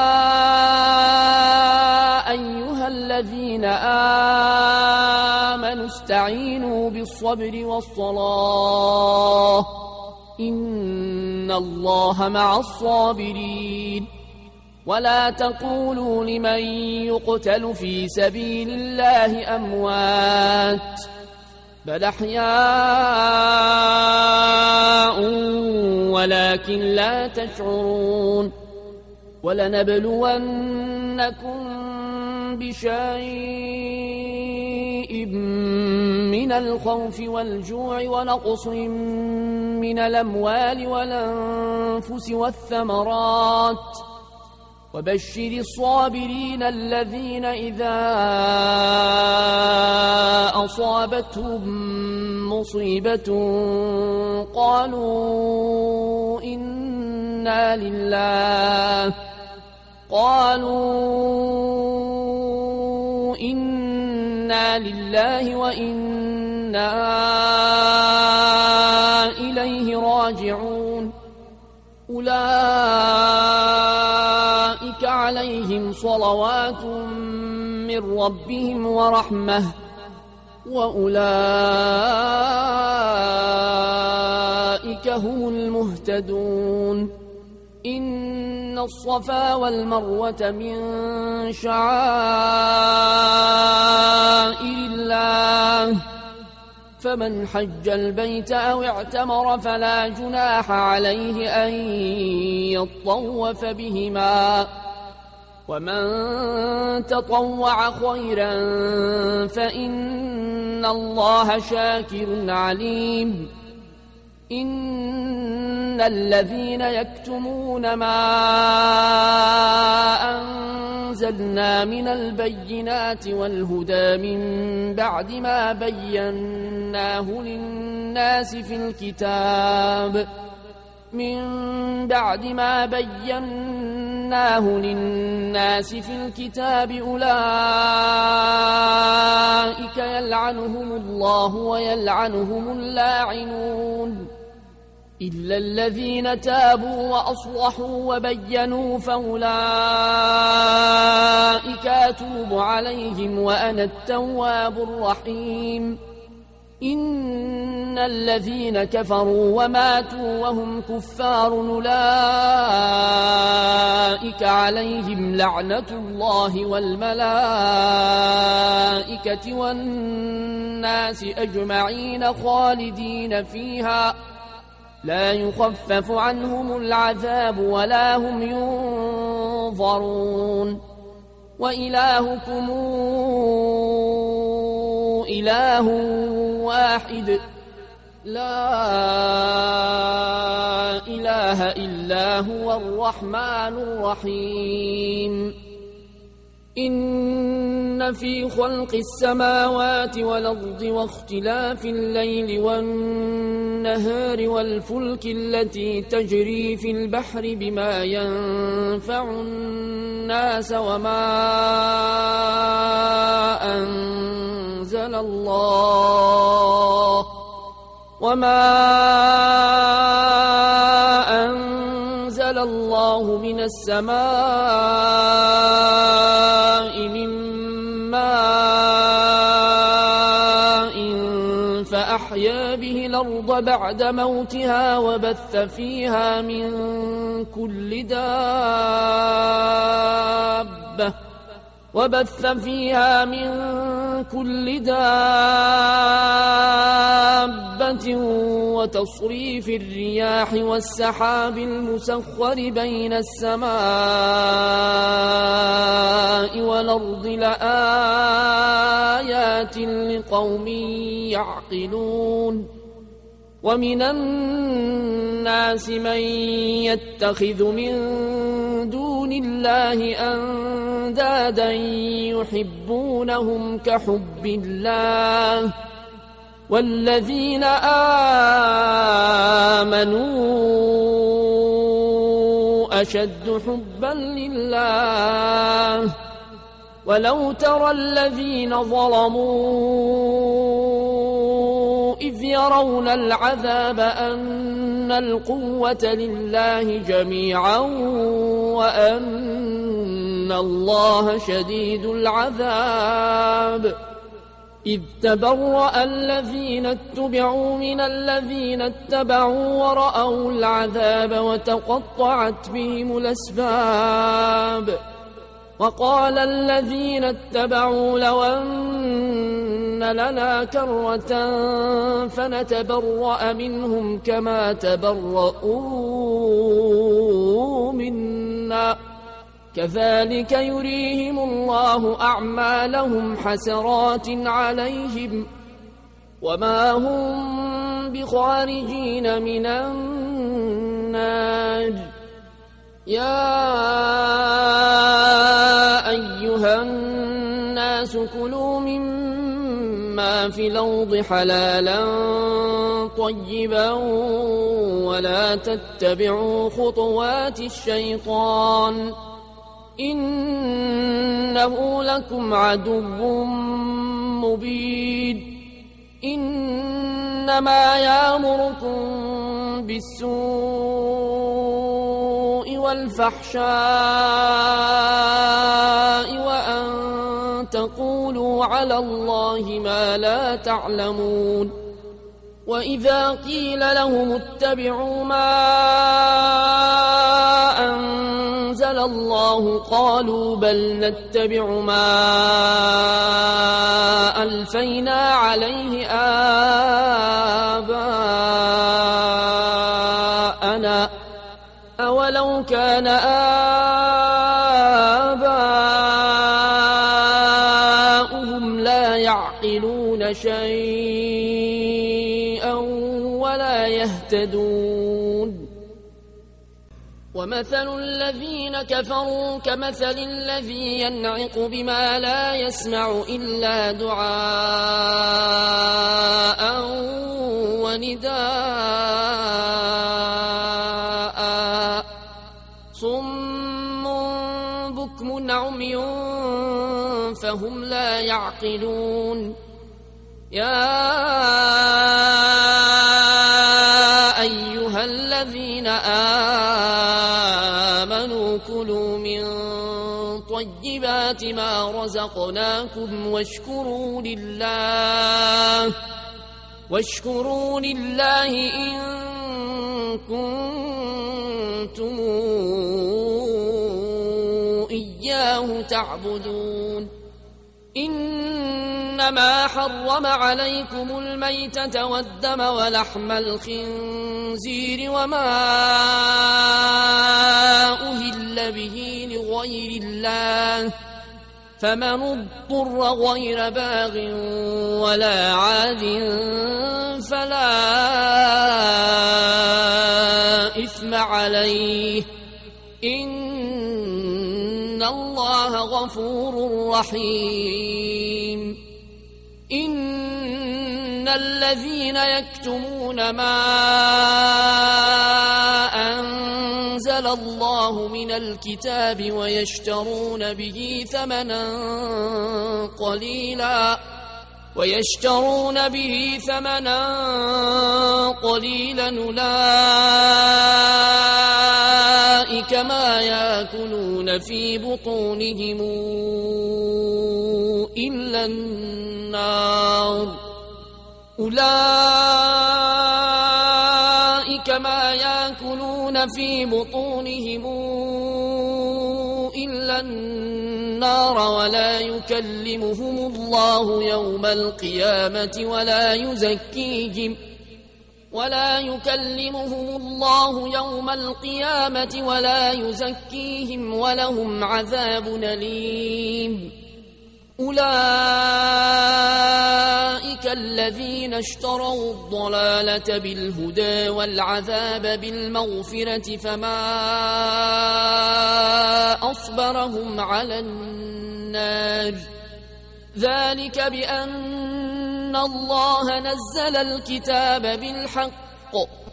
أيها الذين آمنوا استعينوا بالصبر والصلاة إن الله مع الصابرين ولا تقولوا لمن يقتل في سبيل الله أموات بل أحياء ولكن لا تشعرون ولنبلونكم بشيء من الخوف والجوع ونقص من الأموال والأنفس والثمرات وبشر الصابرين الذين إذا أصابتهم مصيبة قالوا إنا لله وإنا إليه راجعون أولئك عليهم صلوات من ربهم ورحمة وأولئك هم المهتدون إن الصفا والمروة من شعائر الله فمن حج البيت أو اعتمر فلا جناح عليه أن يطوف بهما ومن تطوع خيرا فإن الله شاكر عليم إن الذين يكتمون ما أنزلنا من البينات والهدى من بعد ما بيناه للناس في الكتاب أولئك يلعنهم الله ويلعنهم اللاعنون إلا الذين تابوا وأصلحوا وبينوا فأولئك أتوب عليهم وأنا التواب الرحيم إن الذين كفروا وماتوا وهم كفار أولئك عليهم لعنة الله والملائكة والناس أجمعين خالدين فيها لا يخفف عنهم العذاب ولا هم ينظرون وإلهكم إله واحد لا إله إلا هو الرحمن الرحيم إن في خلق السماوات والأرض واختلاف الليل والنهار والفلك التي تجري في البحر بما ينفع الناس وما أنزل الله من السماء من ماء فأحيا به الأرض بعد موتها وبث فيها من كل دابة وتصريف الرياح والسحاب المسخر بين السماء والأرض لآيات لقوم يعقلون ومن الناس من يتخذ من دون الله أندادا يحبونهم كحب الله والذين آمنوا أشد حبا لله ولو ترى الذين ظلموا إذ يرون العذاب أن القوة لله جميعا وأن الله شديد العذاب إذ تبرأ الذين اتبعوا من الذين اتبعوا ورأوا العذاب وتقطعت بهم الأسباب وقال الذين اتبعوا لو أن لنا كرة فنتبرأ منهم كما تبرؤوا منا كذلك يريهم الله أعمالهم حسرات عليهم وما هم بخارجين من النار يا أيها الناس كلوا مما في الأرض حلالا طيبا ولا تتبعوا خطوات الشيطان إنه لكم عدو مبين إنما يأمركم بالسوء والفحشاء وأن تقولوا على الله ما لا تعلمون وإذا قيل لهم اتبعوا ما أنزل الله قالوا بل نتبع ما ألفينا عليه آباءنا أولو كان آباؤهم لا يعقلون شيئا ولا يهتدون ومثل الذين كفروا كمثل الذي ينعق بما لا يسمع إلا دعاء ونداء صم بكم عمي فهم لا يعقلون يا أيها الذين آمنوا كلوا من طيبات ما رزقناكم واشكروا لله إن كنتم إياه تعبدون إنما حرم عليكم الميتة والدم ولحم الخنزير وما أهل به لغير الله فمن اضطر غير باغ ولا عاد فلا إثم عليه إن الله غفور رحيم إن الذين يكتمون ما أنزل الله من الكتاب ويشترون به ثمنا قليلا أولئك ما يأكلون في بطونهم إلا النار ولا يكلمهم الله يوم القيامة ولا يزكيهم ولهم عذاب أليم أولئك الذين اشتروا الضلالة بالهدى والعذاب بالمغفرة فما أصبرهم على النار ذلك بأن الله نزل الكتاب بالحق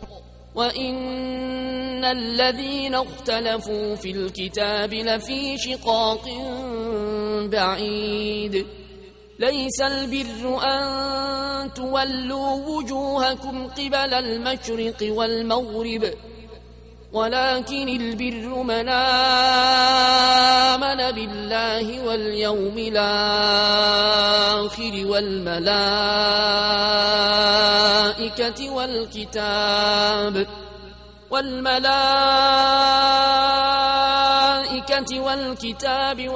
وإن الذين اختلفوا في الكتاب لفي شقاق بعيد ليس البر أن تولوا وجوهكم قبل المشرق والمغرب ولكن البر من آمن بالله واليوم الآخر والملائكة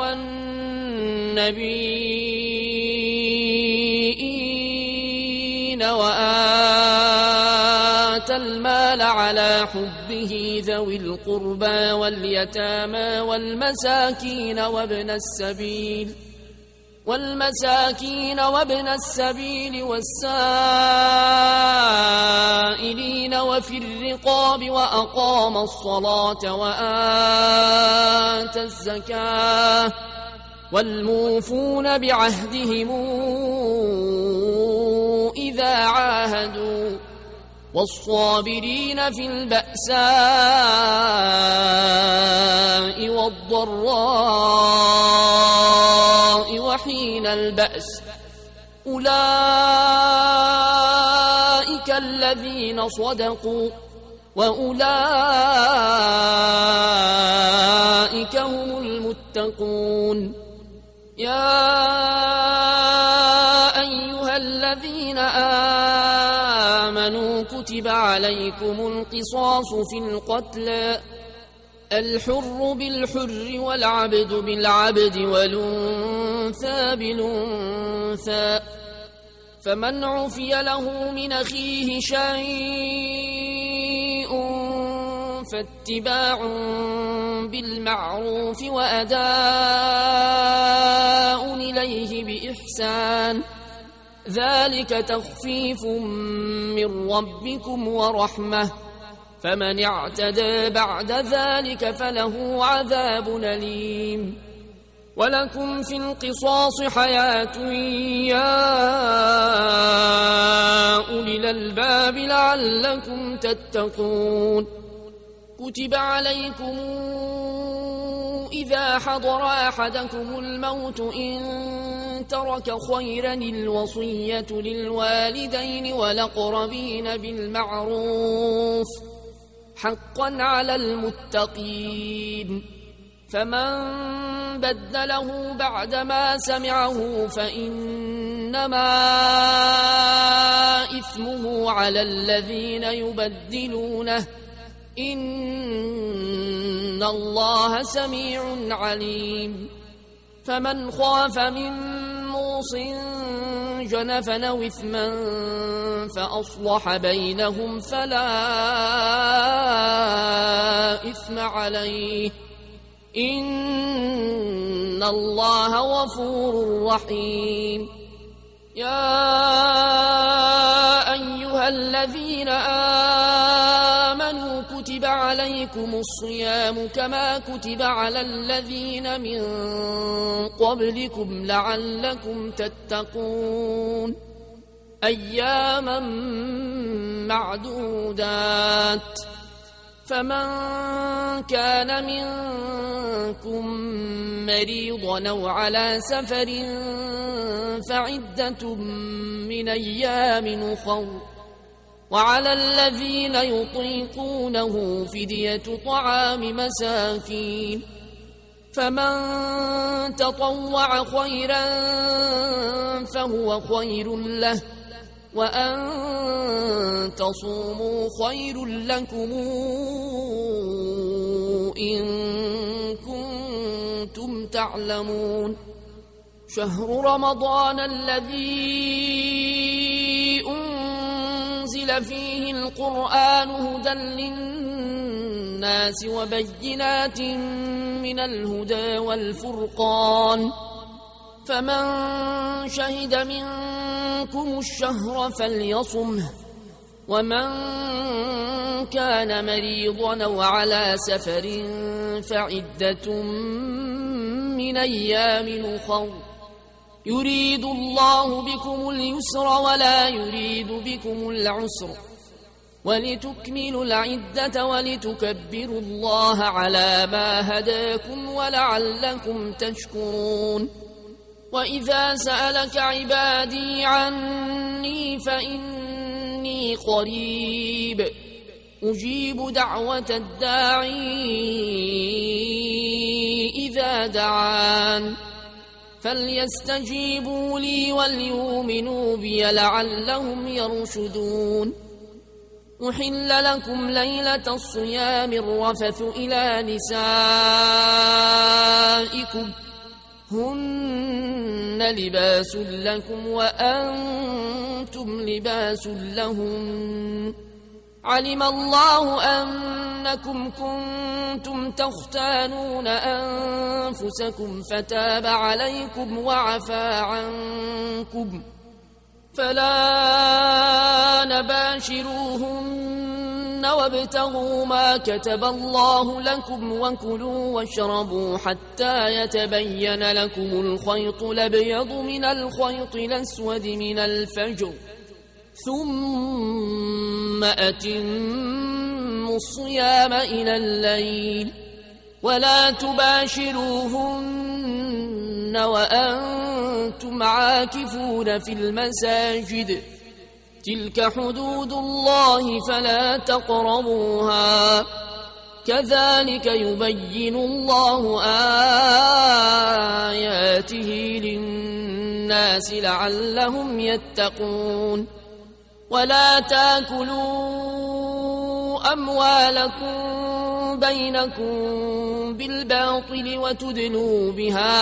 والنبيين وآتى المال على حبه ذوي القربى واليتامى والمساكين وابن السبيل والسائلين وفي الرقاب وأقام الصلاة وآتى الزكاة والموفون بعهدهم إذا عاهدوا والصابرين في البأساء والضراء وحين البأس أولئك الذين صدقوا وأولئك هم المتقون يا أيها الذين آمنوا كتب عليكم القصاص في القتلى الحر بالحر والعبد بالعبد والأنثى بالأنثى فمن عفي له من أخيه شيء فاتباع بالمعروف وأداء إليه بإحسان ذلك تخفيف من ربكم ورحمة فمن اعتدى بعد ذلك فله عذاب أليم ولكم في القصاص حياة يا أولي الألباب لعلكم تتقون كتب عليكم إذا حضر أحدكم الموت إن ترك خيرا الوصية للوالدين والأقربين بالمعروف حقا على المتقين فمن بدله بعدما سمعه فإن إنما إثمه على الذين يبدلونه إن الله سميع عليم فمن خاف من موص جنفا أو إثما فأصلح بينهم فلا إثم عليه إن الله غفور رحيم يا أيها الذين آمنوا كتب عليكم الصيام كما كتب على الذين من قبلكم لعلكم تتقون أياما معدودات فمن كان منكم مريضا أو على سفر فعدة من أيام أخر وعلى الذين يطيقونه فدية طعام مساكين فمن تطوع خيرا فهو خير له وأن تصوموا خير لكم إن كنتم تعلمون شهر رمضان الذي أنزل فيه القرآن هدى للناس وبينات من الهدى والفرقان فمن شهد منكم الشهر فليصمه ومن كان مريضا أو على سفر فعدة من أيام أخر يريد الله بكم اليسر ولا يريد بكم العسر ولتكملوا العدة ولتكبروا الله على ما هداكم ولعلكم تشكرون وإذا سألك عبادي عني فإني قريب أجيب دعوة الداعي إذا دعان فليستجيبوا لي وليؤمنوا بي لعلهم يرشدون أحل لكم ليلة الصيام الرفث إلى نسائكم هن لباس لكم وأنتم لباس لهن علم الله أنكم كنتم تختانون أنفسكم فتاب عليكم وعفى عنكم فلا نباشروهن وابتغوا ما كتب الله لكم وكلوا واشربوا حتى يتبين لكم الخيط الأبيض من الخيط الأسود من الفجر ثم أتموا الصيام إلى الليل ولا تباشروهن وأنتم عاكفون في المساجد تلك حدود الله فلا تقربوها كذلك يبين الله آياته للناس لعلهم يتقون ولا تاكلوا أموالكم بينكم بالباطل وتدلوا بها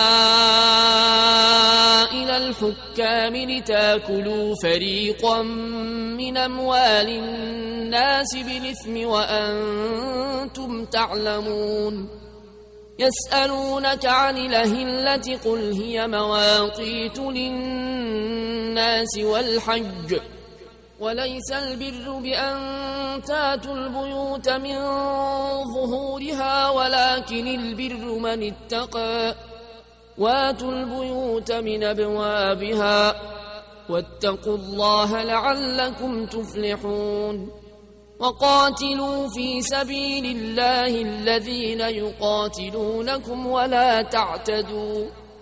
إلى الحكام لتاكلوا فريقا من أموال الناس بالإثم وأنتم تعلمون يسألونك عن الأهلة قل هي مواقيت للناس والحج وليس البر بأن تاتوا البيوت من ظهورها ولكن البر من اتقى واتوا البيوت من أبوابها واتقوا الله لعلكم تفلحون وقاتلوا في سبيل الله الذين يقاتلونكم ولا تعتدوا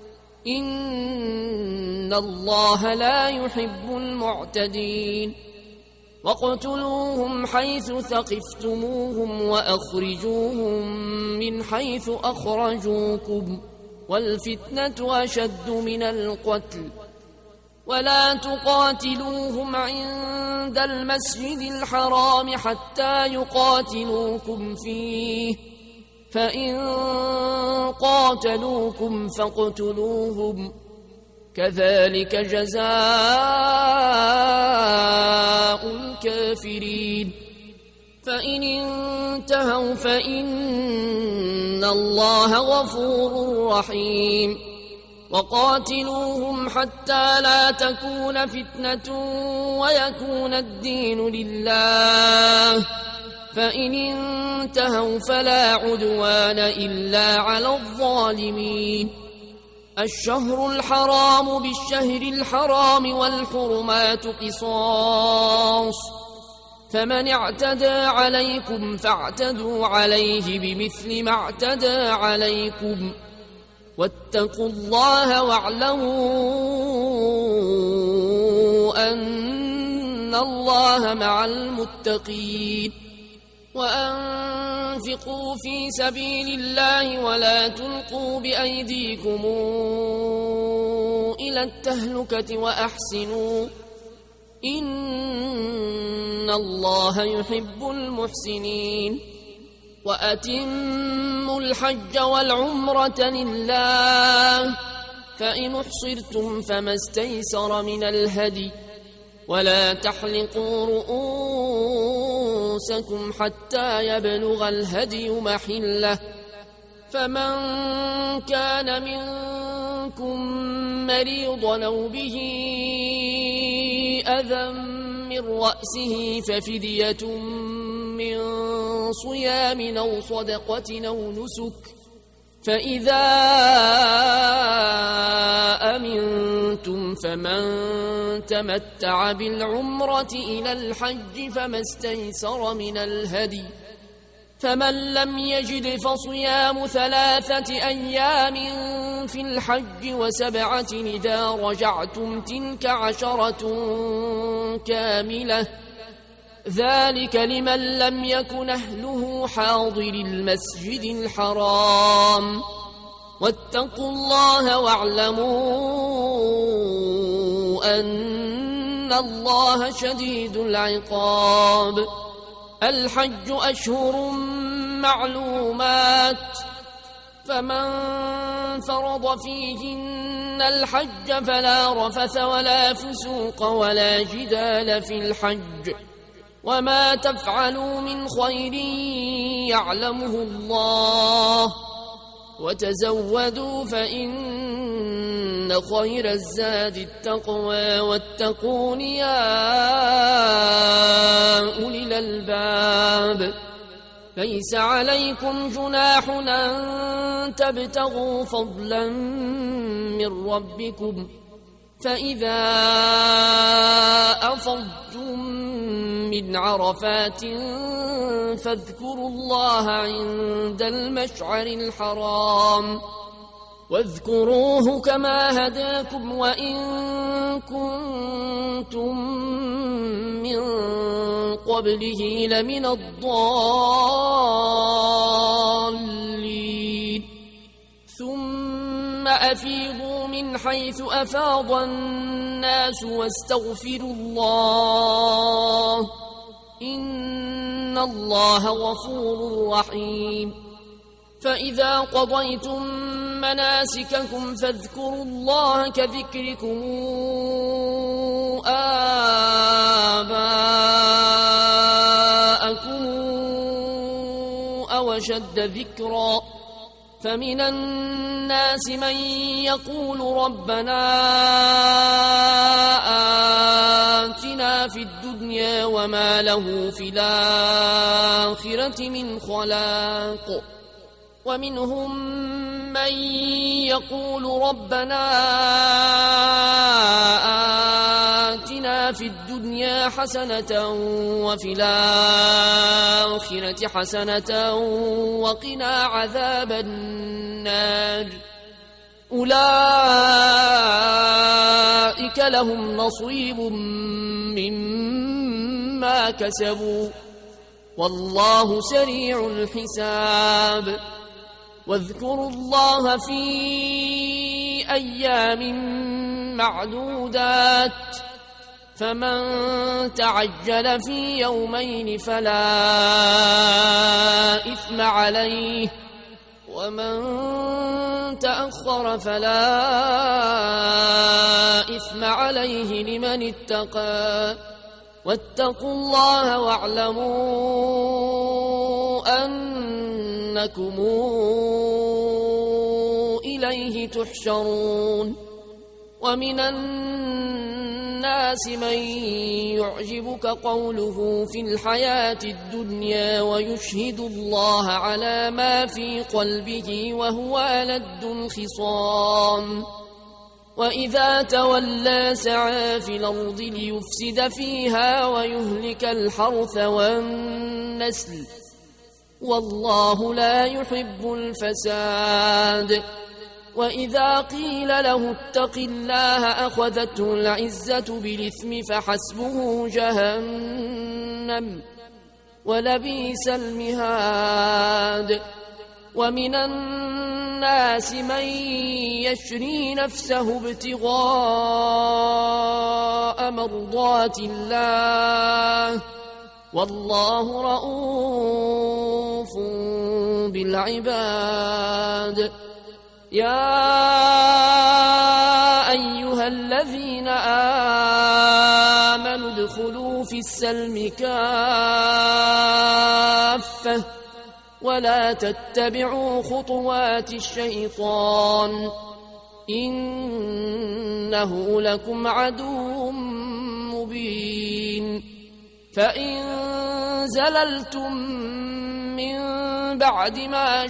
إن الله لا يحب المعتدين واقتلوهم حيث ثقفتموهم وأخرجوهم من حيث أخرجوكم والفتنة أشد من القتل ولا تقاتلوهم عند المسجد الحرام حتى يقاتلوكم فيه فإن قاتلوكم فاقتلوهم كذلك جزاء الكافرين فإن انتهوا فإن الله غفور رحيم وقاتلوهم حتى لا تكون فتنة ويكون الدين لله فإن انتهوا فلا عدوان إلا على الظالمين الشهر الحرام بالشهر الحرام والحرمات قصاص فمن اعتدى عليكم فاعتدوا عليه بمثل ما اعتدى عليكم واتقوا الله واعلموا أن الله مع المتقين وأنفقوا في سبيل الله ولا تلقوا بأيديكم إلى التهلكة وأحسنوا إن الله يحب المحسنين وأتموا الحج والعمرة لله فإن احصرتم فما استيسر من الهدي ولا تحلقوا رؤوسكم حتى يبلغ الهدي محله فمن كان منكم مريضا أو به أذى من رأسه ففدية من صيام أو صدقة أو نسك فإذا أمنتم فمن تمتع بالعمرة إلى الحج فما استيسر من الهدي فمن لم يجد فصيام 3 أيام في الحج و7 إذا رجعتم تلك 10 كاملة ذلك لمن لم يكن أهله حاضر المسجد الحرام واتقوا الله واعلموا أن الله شديد العقاب الحج أشهر معلومات فمن فرض فيهن الحج فلا رفث ولا فسوق ولا جدال في الحج وما تفعلوا من خير يعلمه الله وتزودوا فإن خير الزاد التقوى واتقون يا أولي الألباب ليس عليكم جناح أن تبتغوا فضلا من ربكم فإذا أفضتم من عرفات فاذكروا الله عند المشعر الحرام واذكروه كما هداكم وإن كنتم من قبله لمن الضالين ثم أفيضوا من حيث أفاض الناس واستغفروا الله إن الله غفور رحيم فإذا قضيتم مناسككم فاذكروا الله كذكركم آباءكم أو أشد ذكرا فمن الناس من يقول ربنا آتنا في الدنيا وما له في الآخرة من خلاق ومنهم من يقول ربنا آتنا في الدنيا حسنة وفي الآخرة حسنة وقنا عذاب النار أولئك لهم نصيب مما كسبوا والله سريع الحساب واذكروا الله في أيام معدودات فمن تعجل في يومين فلا إثم عليه ومن تأخر فلا إثم عليه لمن اتقى واتقوا الله واعلموا أنكم إليه تحشرون ومن الناس من يعجبك قوله في الحياة الدنيا ويشهد الله على ما في قلبه وهو ألد الخصام وإذا تولى سعى في الأرض ليفسد فيها ويهلك الحرث والنسل والله لا يحب الفساد وإذا قيل له اتق الله أخذته العزة بالإثم فحسبه جهنم ولبئس المهاد ومن الناس من يشري نفسه ابتغاء مرضات الله والله رؤوف بالعباد يا أيها الذين آمنوا ادخلوا في السلم كافة ولا تتبعوا خطوات الشيطان إنه لكم عدو مبين فإن زللتم من بعد ما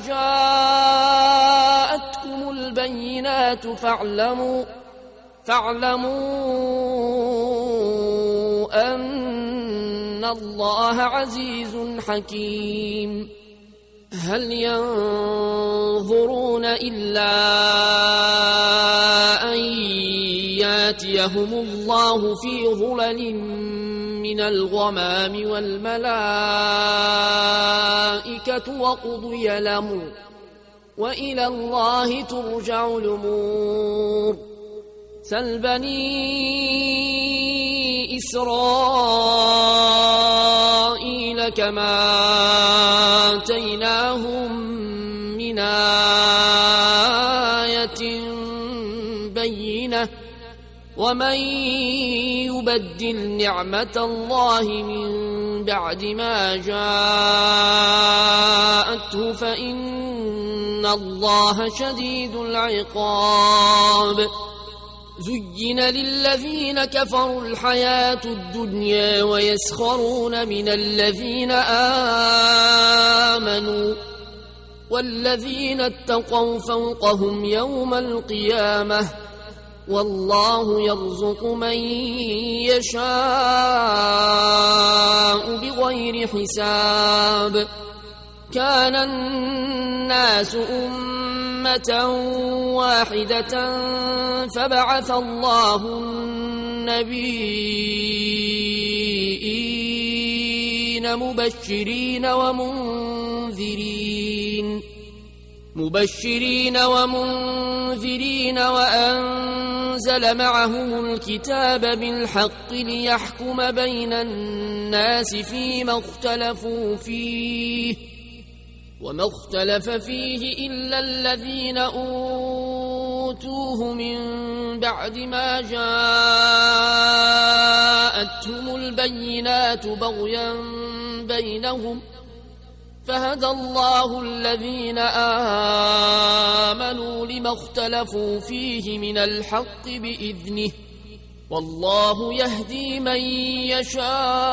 جاءتكم البينات فاعلموا أن الله عزيز حكيم هل ينظرون إلا أن ياتيهم الله في ظلل من الغمام والملائكة وقضي الأمر وإلى الله ترجع الأمور سل بني إسرائيل كما آتيناهم من آية بينة ومن يبدل نعمة الله من بعد ما جاءته فإن الله شديد العقاب زين للذين كفروا الحياة الدنيا ويسخرون من الذين آمنوا والذين اتقوا فوقهم يوم القيامة والله يرزق من يشاء بغير حساب كان الناس أمة واحدة فبعث الله النبيين مبشرين ومنذرين وأنزل معهم الكتاب بالحق ليحكم بين الناس فيما اختلفوا فيه وما اختلف فيه إلا الذين أوتوه من بعد ما جاءتهم البينات بغيا بينهم فهدى الله الذين آمنوا لما اختلفوا فيه من الحق بإذنه والله يهدي من يشاء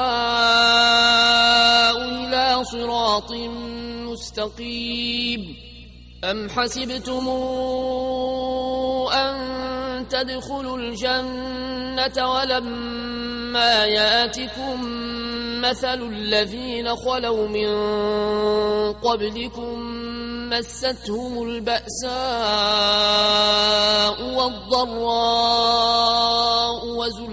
إلى صراط مستقيم أم حسبتم أن تدخلوا الجنة ولما ياتكم مثل الذين خلوا من قبلكم مستهم البأساء والضراء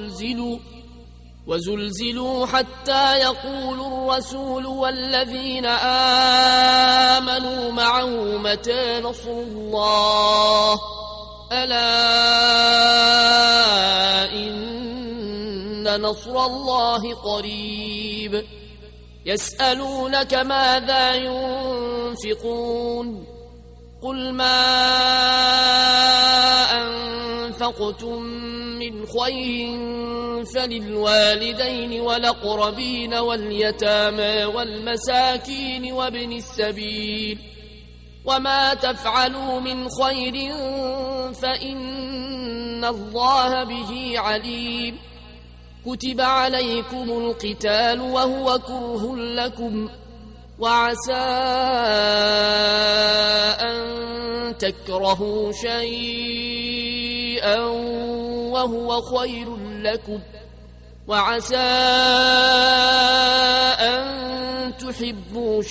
وزلزلوا حتى يقول الرسول والذين آمنوا معه متى نصر الله ألا إن نصر الله قريب يسألونك ماذا ينفقون قل ما أنفقتم من خير فللوالدين والأقربين واليتامى والمساكين وابن السبيل وما تفعلوا من خير فإن الله به عليم كتب عليكم القتال وهو كره لكم وعسى أن تكرهوا شيئا وهو خير لكم وعسى أن تحبوا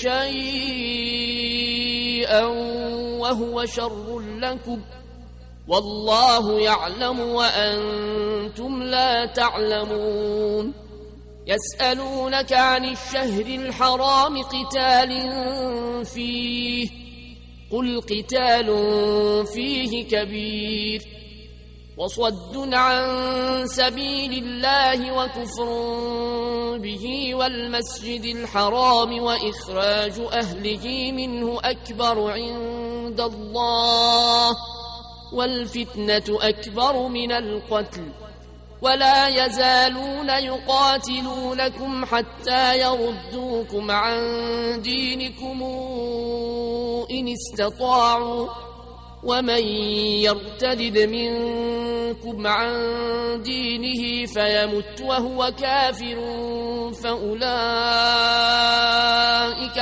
شيئا وهو شر لكم والله يعلم وأنتم لا تعلمون يسألونك عن الشهر الحرام قتال فيه قل قتال فيه كبير وصد عن سبيل الله وكفر به والمسجد الحرام وإخراج أهله منه أكبر عند الله والفتنة أكبر من القتل ولا يزالون يقاتلونكم حتى يردوكم عن دينكم إن استطاعوا ومن يرتد منكم عن دينه فيمت وهو كافر فأولئك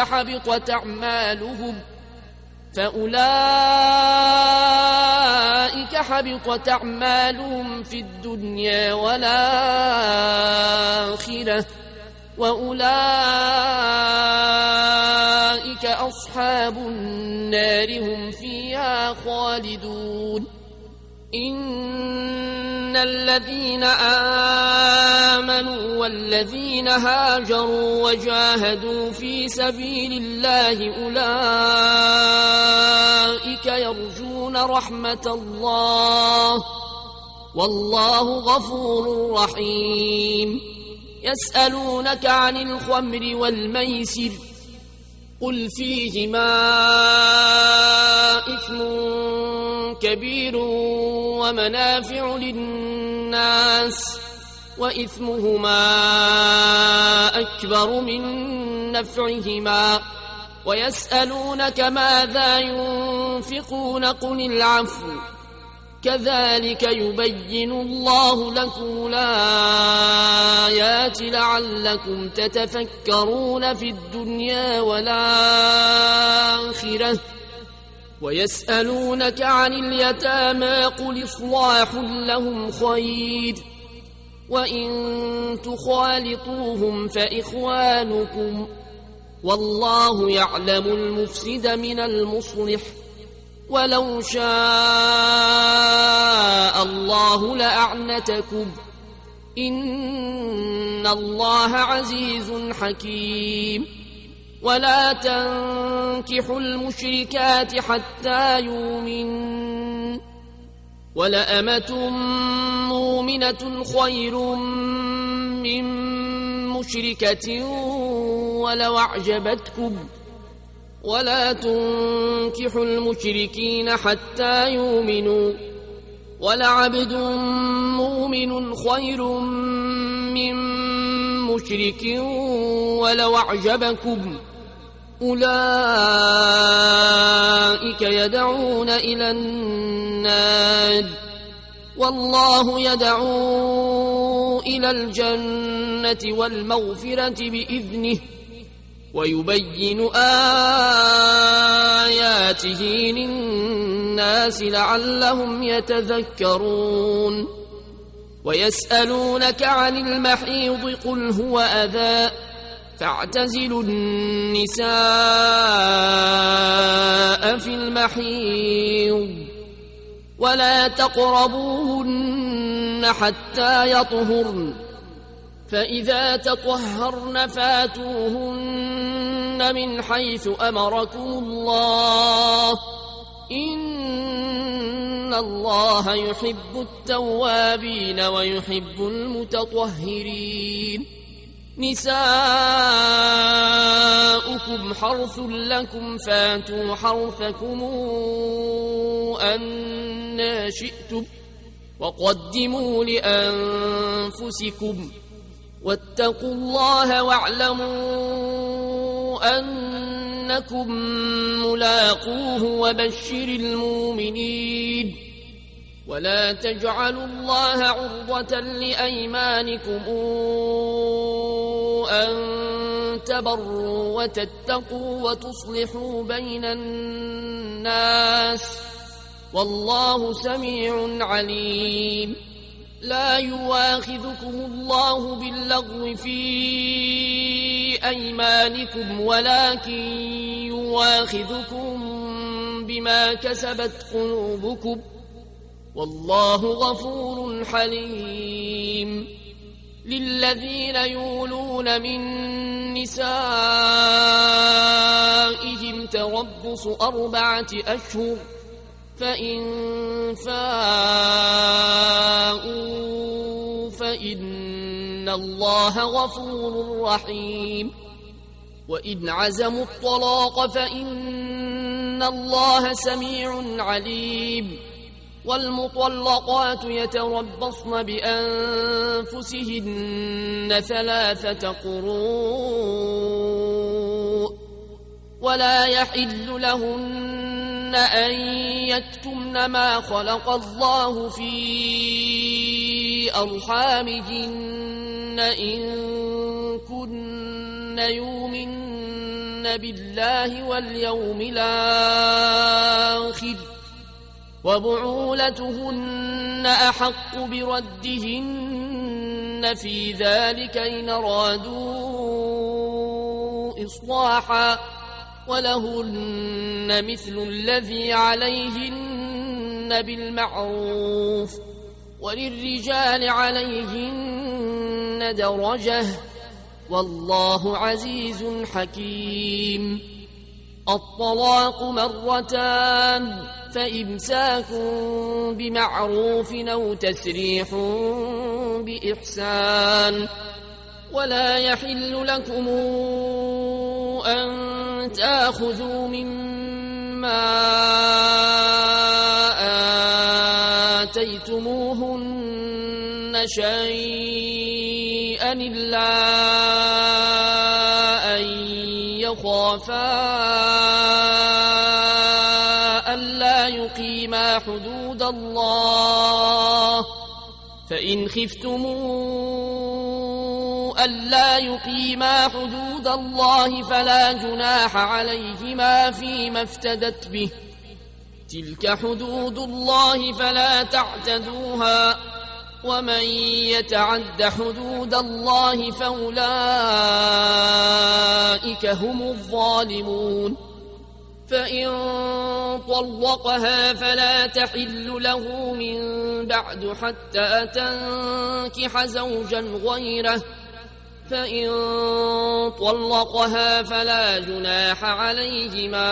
حبطت أعمالهم في الدنيا والآخرة وأولئك أصحاب النار هم فيها خالدون إن الذين آمنوا والذين هاجروا وجاهدوا في سبيل الله أولئك يرجون رحمة الله والله غفور رحيم يسألونك عن الخمر والميسر قل فيهما إثم كبير ومنافع للناس وإثمهما أكبر من نفعهما ويسألونك ماذا ينفقون قل العفو كذلك يبين الله لكم الآيات لعلكم تتفكرون في الدنيا والآخرة ويسألونك عن اليتامى قل إصلاح لهم خير وإن تخالطوهم فإخوانكم والله يعلم المفسد من المصلح ولو شاء الله لأعنتكم إن الله عزيز حكيم ولا تنكحوا المشركات حتى يؤمنوا ولأمة مؤمنة خير من مشركة ولو أعجبتكم ولا تنكحوا المشركين حتى يؤمنوا ولعبد مؤمن خير من مشرك ولو أعجبكم أولئك يدعون إلى النار والله يدعو إلى الجنة والمغفرة بإذنه ويبين آياته للناس لعلهم يتذكرون ويسألونك عن المحيض قل هو أذى فاعتزلوا النساء في المحيض ولا تقربوهن حتى يطهرن فإذا تطهرن فاتوهن من حيث أمركم الله إن الله يحب التوابين ويحب المتطهرين نساؤكم حرث لكم فاتوا حرثكم أنى شئتم وقدموا لأنفسكم واتقوا الله واعلموا أنكم ملاقوه وبشر المؤمنين ولا تجعلوا الله عرضة لأيمانكم أن تبروا وتتقوا وتصلحوا بين الناس والله سميع عليم لا يواخذكم الله باللغو في أيمانكم ولكن يواخذكم بما كسبت قلوبكم والله غفور حليم للذين يولون من نسائهم تربص 4 أشهر فإن فاءوا فإن الله غفور رحيم وإن عزموا الطلاق فإن الله سميع عليم والمطلقات يتربصن بأنفسهن 3 قروء ولا يحل لهن أن يكتمن ما خلق الله في أرحامهن إن كن يؤمن بالله واليوم الآخر وبعولتهن أحق بردهن في ذلك إن أرادوا إصلاحا ولهن مثل الذي عليهن بالمعروف وللرجال عليهن درجة والله عزيز حكيم الطلاق 2 فإمساك بمعروف أو تسريح بإحسان ولا يحل لكم أن تأخذوا مما آتيتموهن شيئا إلا أن يخافا ألا يقيما حدود الله فإن خفتموا ألا يقيما حدود الله فلا جناح عليهما فيما افتدت به تلك حدود الله فلا تعتدوها ومن يتعد حدود الله فأولئك هم الظالمون فإن طلقها فلا تحل له من بعد حتى تنكح زوجا غيره فإن طلقها فلا جناح عليهما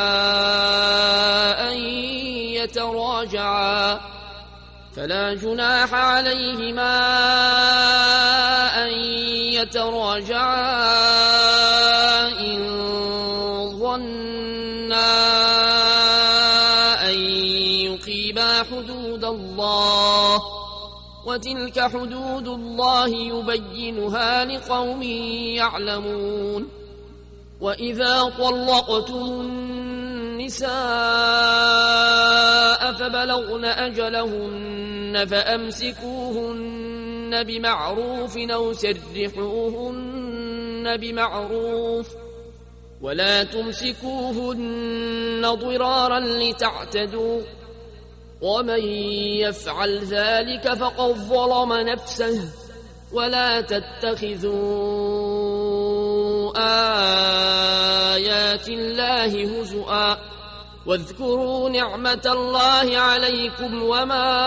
أن يتراجعا إن ظنا أن يقيما حدود الله وتلك حدود الله يبينها لقوم يعلمون وإذا طلقتم النساء فبلغن أجلهن فأمسكوهن بمعروف أو سرحوهن بمعروف ولا تمسكوهن ضرارا لتعتدوا ومن يفعل ذلك فقد ظلم نفسه ولا تتخذوا آيات الله هزؤا واذكروا نعمة الله عليكم وما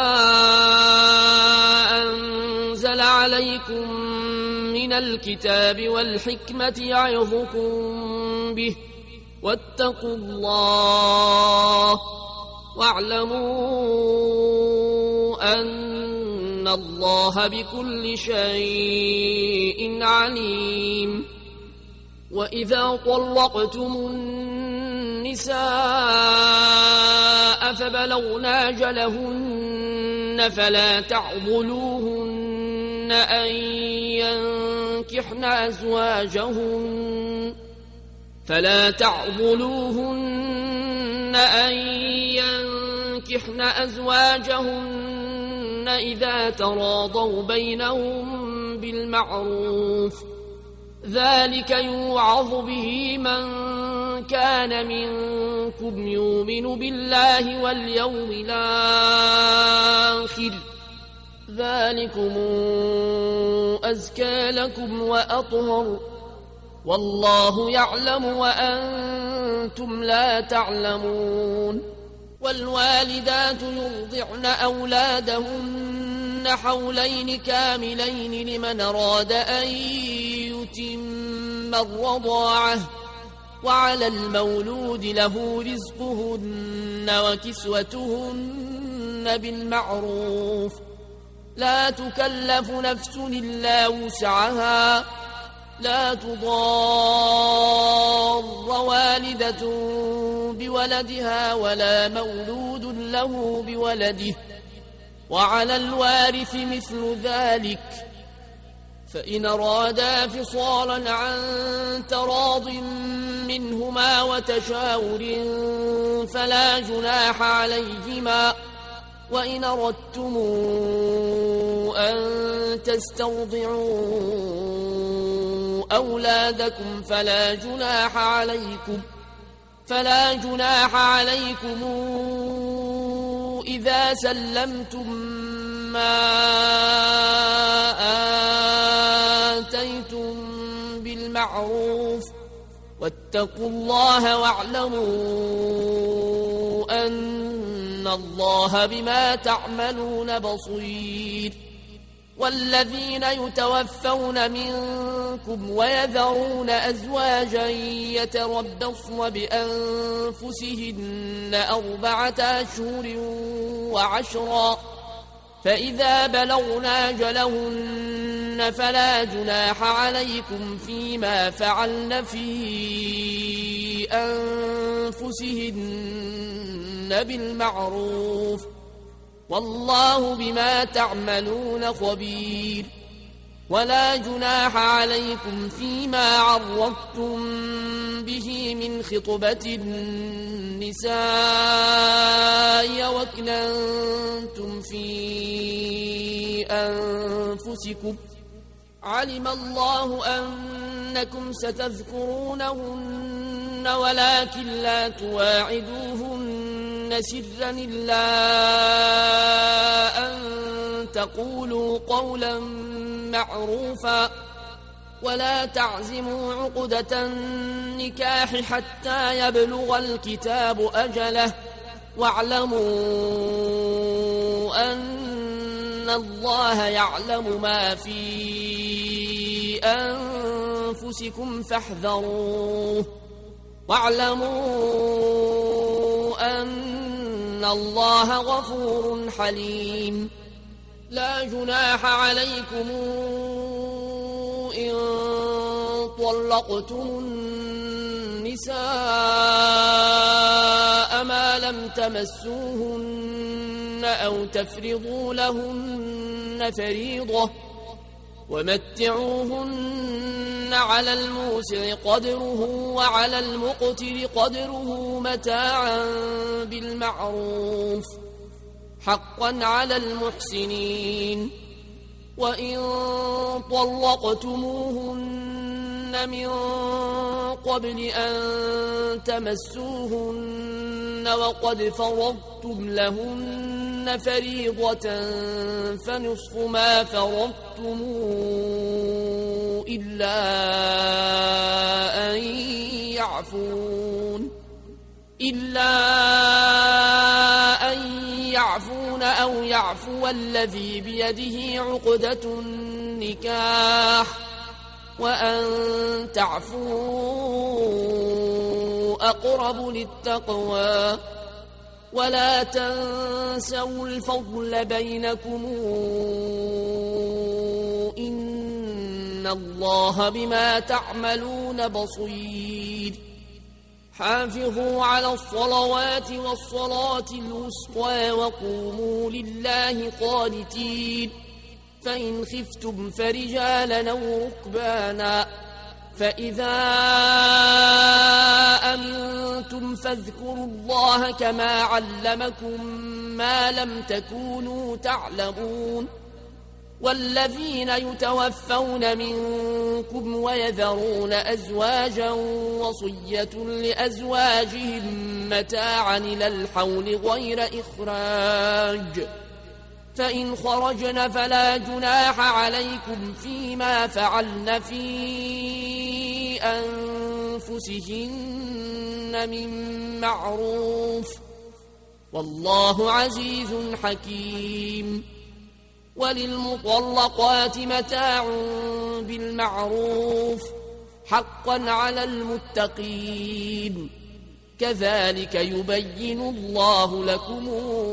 أنزل عليكم من الكتاب والحكمة يعظكم به واتقوا الله واعلموا أن الله بكل شيء عليم. وإذا طلقتم النساء فبلغن أجلهن فلا تعضلوهن أن ينكحن أزواجهن إذا تراضوا بينهم بالمعروف، ذلك يوعظ به من كان منكم يؤمن بالله واليوم الآخر، ذلكم أزكى لكم وأطهر، والله يعلم وأنتم لا تعلمون. والوالدات يرضعن أولادهن حولين كاملين لمن أراد أن يتم الرضاعة، وعلى المولود له رزقهن وكسوتهن بالمعروف، لا تكلف نفس إلا وسعها، لا تضار والدة بولدها ولا مولود له بولده، وعلى الوارث مثل ذلك، فإن أرادا فصالا عن تراض منهما وتشاور فلا جناح عليهما، وإن أردتم أن تسترضعوا أولادكم فلا جناح عليكم إذا سلمتم ما آتيتم بالمعروف، واتقوا الله واعلموا أن الله بما تعملون بصير. والذين يتوفون منكم ويذرون أزواجا يتربصن بأنفسهن 4 أشهر وعشرا، فإذا بلغن أجلهن فلا جناح عليكم فيما فعلن في أنفسهن بالمعروف، والله بما تعملون خبير. ولا جناح عليكم فيما عرضتم به من خطبة النساء وأكننتم في أنفسكم، علم الله أنكم ستذكرونهن ولكن لا تواعدوهن سرا إلا أن تقولوا قولا معروفا، ولا تعزموا عقدة النكاح حتى يبلغ الكتاب أجله، واعلموا أن الله يعلم ما في أنفسكم فاحذروه، واعلموا أن الله غفور حليم. لا جناح عليكم إن طلقتم النساء ما لم تمسوهن أو تفرضوا لهن فريضة، ومتعوهن على الموسع قدره وعلى المقتر قدره متاعا بالمعروف، حقا على المحسنين. وإن طلقتموهن من قبل أن تمسوهن وقد فرضتم لهن فريضة فنصف ما فرضتم إلا أن يعفون أو يعفو الذي بيده عقدة النكاح، وأن تعفوا أقرب للتقوى، ولا تنسوا الفضل بينكم إن الله بما تعملون بصير حافظوا على الصلوات والصلاة الوسطى وقوموا لله قانتين فإن خفتم فرجالا أو ركبانا فإذا أمنتم فاذكروا الله كما علمكم ما لم تكونوا تعلمون والذين يتوفون منكم ويذرون أزواجا وصية لأزواجهم متاعا إلى الحول غير إخراج فإن خرجن فلا جناح عليكم فيما فعلن في أنفسهن من معروف والله عزيز حكيم وللمطلقات متاع بالمعروف حقا على المتقين كذلك يبين الله لكم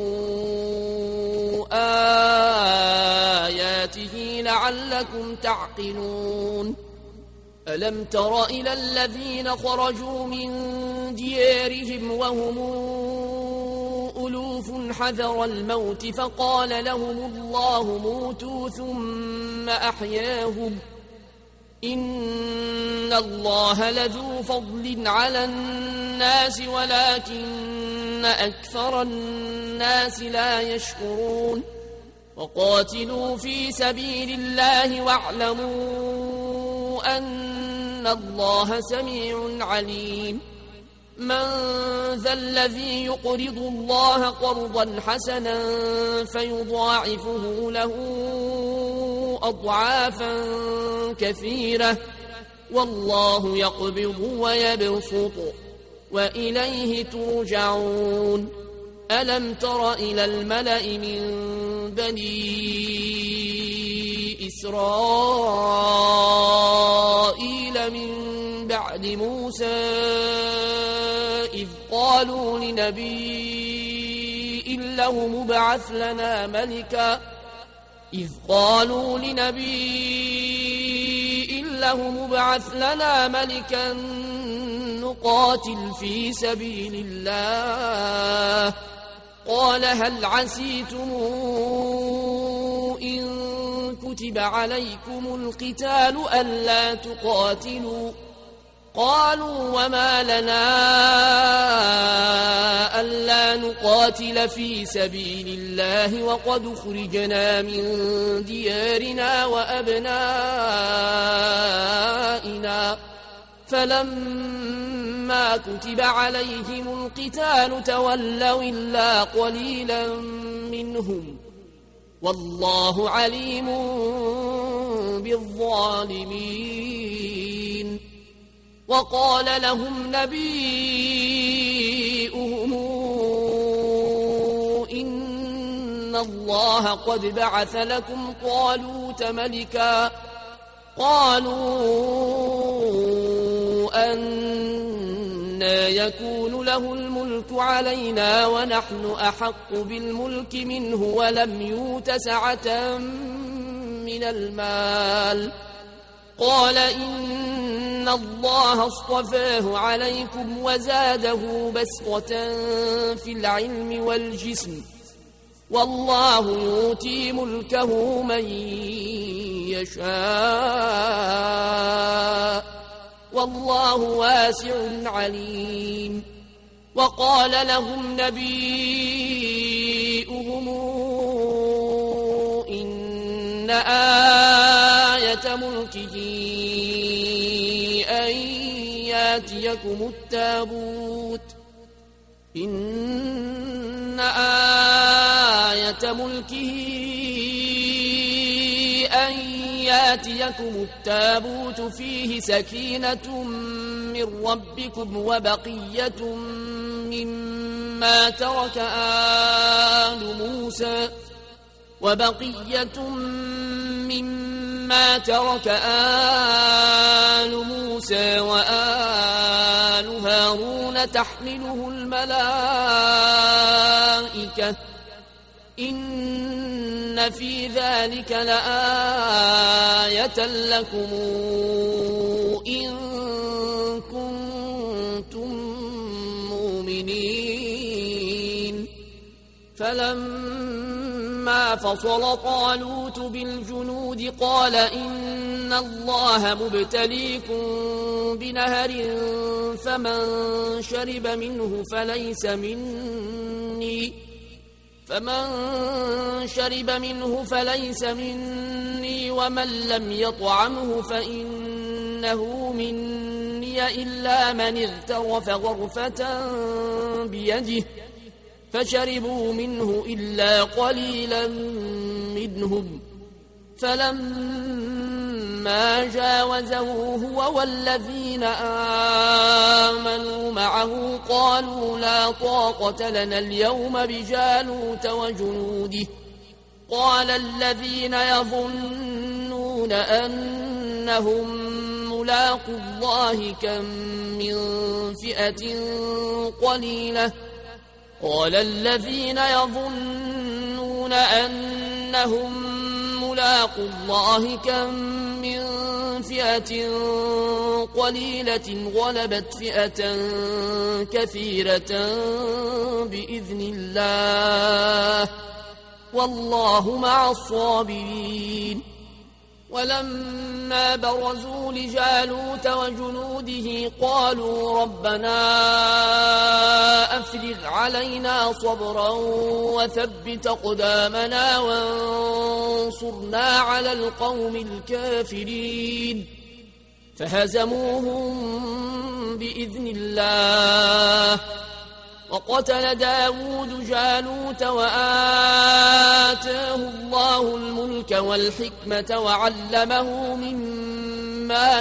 آياته لعلكم تعقلون ألم تر إلى الذين خرجوا من ديارهم وهم ألوف حذر الموت فقال لهم الله موتوا ثم أحياهم إن الله لذو فضل على الناس ولكن أكثر الناس لا يشكرون وقاتلوا في سبيل الله واعلموا أن الله سميع عليم من ذا الذي يقرض الله قرضا حسنا فيضاعفه له أضعافا كثيرة والله يقبض ويبسط وإليه ترجعون ألم تر إلى الملأ من بني إسرائيل من بعد موسى إذ قالوا لنبي له مبعث لنا ملكا نقاتل في سبيل الله قال هل عسيتم إن كتب عليكم القتال ألا تقاتلوا قالوا وما لنا ألا نقاتل في سبيل الله وقد خرجنا من ديارنا وأبنائنا فلما كتب عليهم القتال تولوا إلا قليلا منهم والله عليم بالظالمين وقال لهم نبيهم إن الله قد بعث لكم طالوت ملكا قالوا أنى يكون له الملك علينا ونحن أحق بالملك منه ولم يؤت سعة من المال قال إن الله اصطفاه عليكم وزاده بسطة في العلم والجسم والله يؤتي ملكه من يشاء والله واسع عليم وقال لهم نبيهم إن آية ملكه أن ياتيكم التابوت إن آية ملكه أن ياتيكم التابوت فيه سكينة من ربكم وبقية مما ترك آل موسى وآل هارون تحمله الملائكة إن في ذلك لآية لكم إن كنتم مؤمنين فلما فصل طالوت بالجنود قال إن الله مبتليكم بنهر فمن شرب منه فليس مني ومن لم يطعمه فإنه مني إلا من اغترف غرفة بيده فشربوا منه إلا قليلا منهم فلما جاوزه هو والذين آمنوا معه قالوا لا طاقة لنا اليوم بجالوت وجنوده قال الذين يظنون أنهم ملاقو الله كم من فئة قليلة قال الذين يظنون أنهم ملاقو الله كم من فئة قليلة غلبت فئة كثيرة بإذن الله والله مع الصابرين ولما برزوا لجالوت وجنوده قالوا ربنا أفرغ علينا صبرا وثبت أقدامنا وانصرنا على القوم الكافرين فهزموهم بإذن الله وقتل داود جالوت وآتاه الله الملك والحكمة وعلمه مما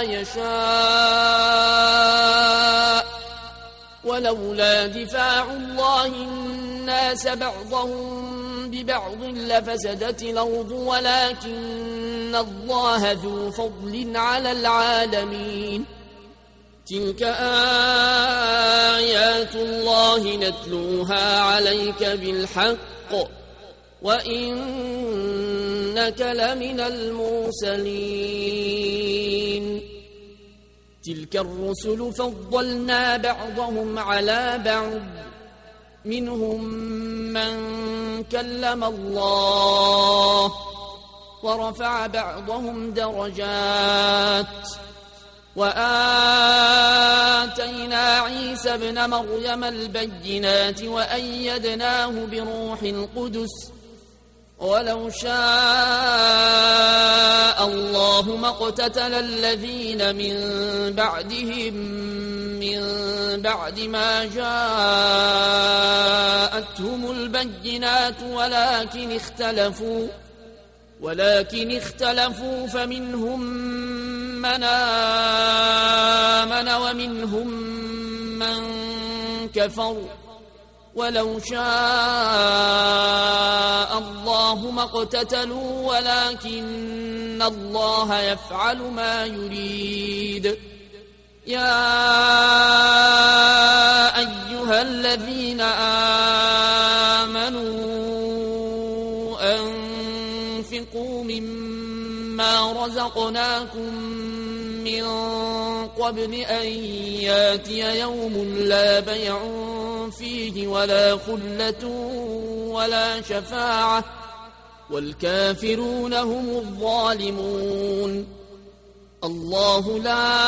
يشاء ولولا دفاع الله الناس بعضهم ببعض لفسدت الأرض ولكن الله ذو فضل على العالمين تلك آيات الله نتلوها عليك بالحق وإنك لمن المرسلين تلك الرسل فضلنا بعضهم على بعض منهم من كلم الله ورفع بعضهم درجات وآتينا عيسى ابن مريم البينات وأيدناه بروح القدس ولو شاء الله ما اقتتل الذين من بعدهم من بعد ما جاءتهم البينات ولكن اختلفوا فمنهم من آمن ومنهم من كفر ولو شاء الله ما اقتتلوا ولكن الله يفعل ما يريد يا أيها الذين آمنوا أنفقوا مما رزقناكم من قبل أن ياتي يوم لا بيع فيه ولا خلة ولا شفاعة والكافرون هم الظالمون الله لا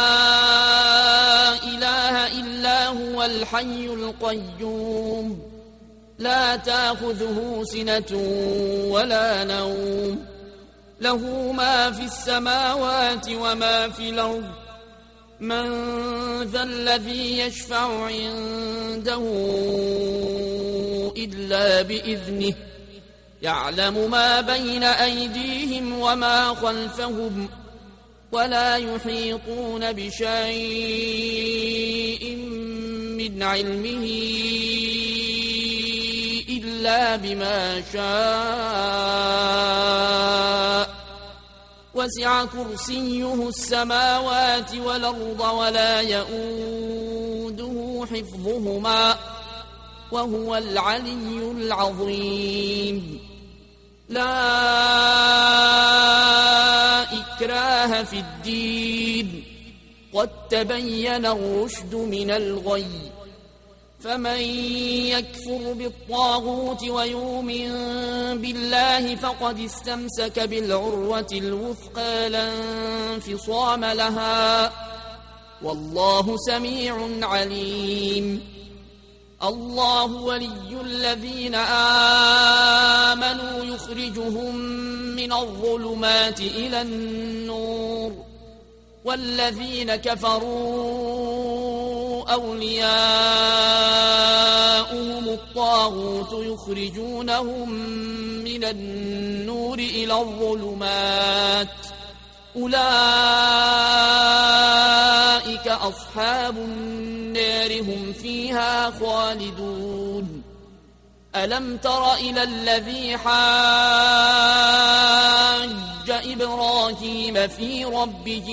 إله إلا هو الحي القيوم لا تأخذه سنة ولا نوم له ما في السماوات وما في الأرض من ذا الذي يشفع عنده إلا بإذنه يعلم ما بين أيديهم وما خلفهم ولا يحيطون بشيء من علمه إلا بما شاء وسع كرسيه السماوات والأرض ولا يئوده جنوده حفظهما وهو العلي العظيم. لا إكراه في الدين قد تبين الرشد من الغي، فمن يكفر بالطاغوت ويؤمن بالله فقد استمسك بالعروة الوثقى لا انفصام لها، والله سميع عليم. الله ولي الذين آمنوا يخرجهم من الظلمات إلى النور، والذين كفروا أولياؤهم الطاغوت يخرجونهم من النور إلى الظلمات، أولئك أصحاب النار هم فيها خالدون. ألم تر إلى الذي حاج إبراهيم في ربه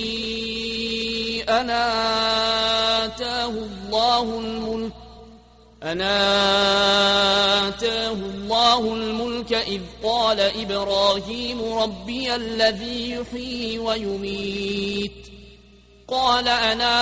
أن آتاه الله الملك إذ قال إبراهيم ربي الذي يحيي ويميت، قال أنا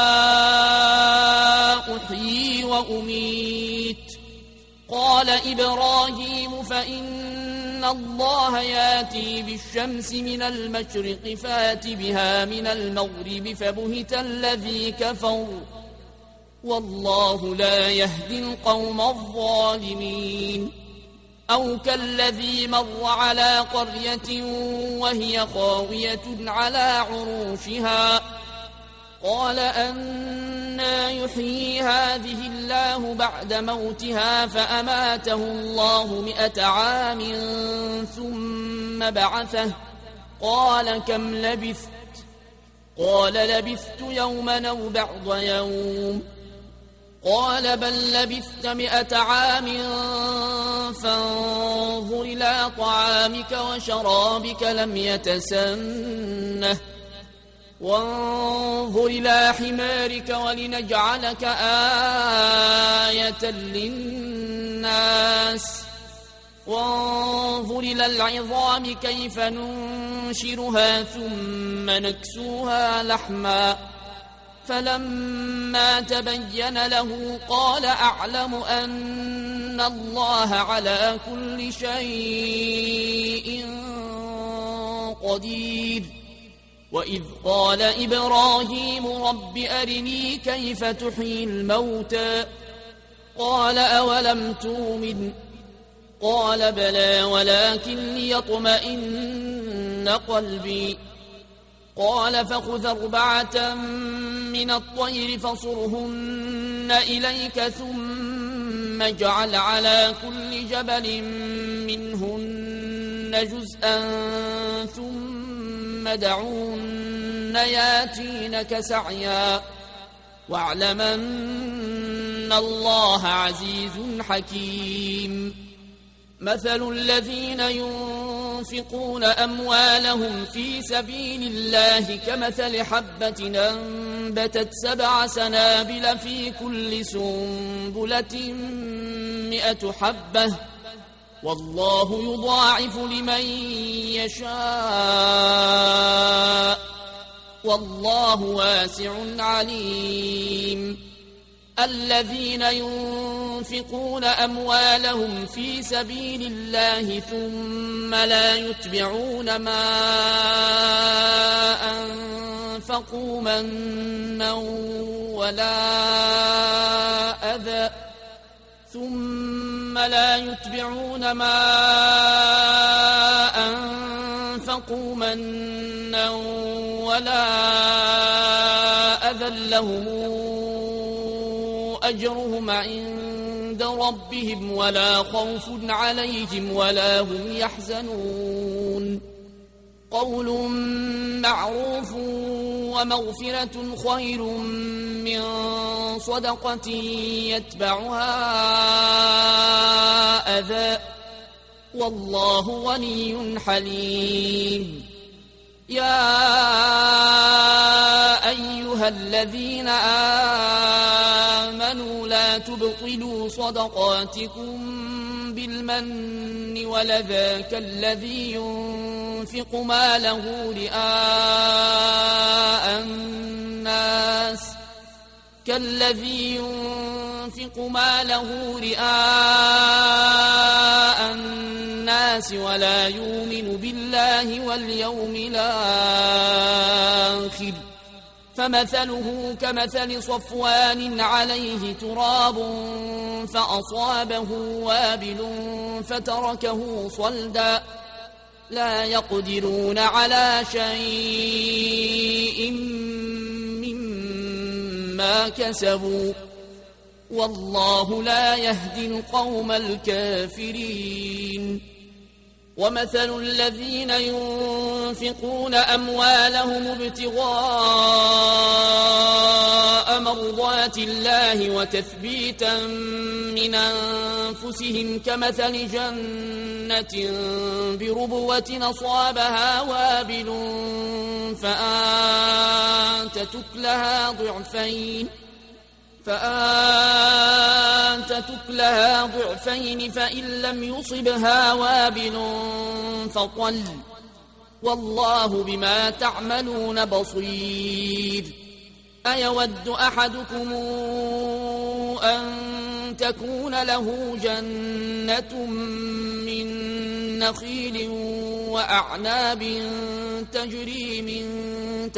أحيي وأميت، قال إبراهيم فإن الله ياتي بالشمس من المشرق فات بها من المغرب فبهت الذي كفر، والله لا يهدي القوم الظالمين. أو كالذي مر على قرية وهي خاوية على عروشها قال أنى يحيي هذه الله بعد موتها، فأماته الله 100 عام ثم بعثه، قال كم لبثت؟ قال لبثت يوما أو بعض يوم، قال بل لبثت 100 عام فانظر إلى طعامك وشرابك لم يتسنه، وانظر إلى حمارك ولنجعلك آية للناس، وانظر إلى العظام كيف ننشرها ثم نكسوها لحما، فلما تبين له قال أعلم أن الله على كل شيء قدير. وإذ قال إبراهيم رب أرني كيف تحيي الموتى، قال أولم تؤمن؟ قال بلى ولكن ليطمئن قلبي، قال فخذ 4 من الطير فصرهن إليك ثم اجعل على كل جبل منهن جزءا ثم دعوهن ياتينك سعيا، واعلم أن الله عزيز حكيم. مثل الذين ينفقون أموالهم في سبيل الله كمثل حبة أنبتت 7 سنابل في كل سنبلة 100 حبة، والله يضاعف لمن يشاء، والله واسع عليم. الذين ينفقون أموالهم في سبيل الله ثم لا يتبعون ما أنفقوا منا ولا أذى لهم أجرهم عند ربهم ولا خوف عليهم ولا هم يحزنون. قول معروف ومغفرة خير من صدقة يتبعها أذى، والله غني حليم. يا أيها الذين تبطلوا صدقاتكم بالمن والأذى كالذي ينفق ماله رئاء الناس ولا يؤمن بالله واليوم الآخر فمثله كمثل صفوان عليه تراب فأصابه وابل فتركه صلدا لا يقدرون على شيء مما كسبوا والله لا يهدي القوم الكافرين ومثل الذين ينفقون أموالهم ابتغاء مرضات الله وتثبيتا من أنفسهم كمثل جنة بربوة أصابها وابل فآنتت لها ضعفين فإن لم يصبها وابل فطل والله بما تعملون بصير أيود أحدكم أن تكون له جنة من نخيل وأعناب تجري من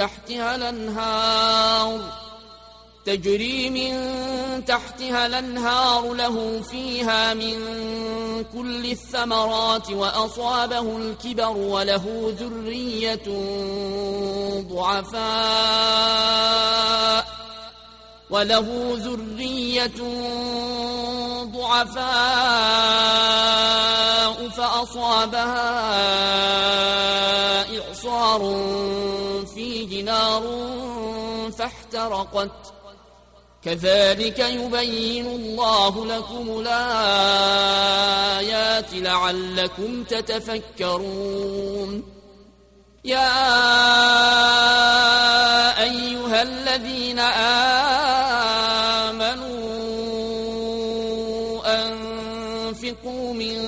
تحتها الأنهار له فيها من كل الثمرات وأصابه الكبر وله ذرية ضعفاء فأصابها إعصار فيه نار فاحترقت كذلك يبين الله لكم الآيات لعلكم تتفكرون يا أيها الذين آمنوا أنفقوا من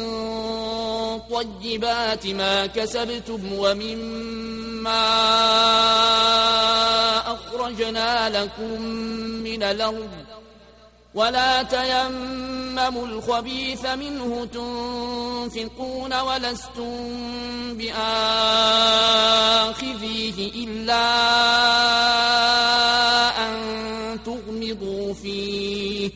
طيبات ما كسبتم ومما أخرجنا لكم من الأرض ولا تيمموا الخبيث منه تنفقون ولستم بآخذيه إلا أن تغمضوا فيه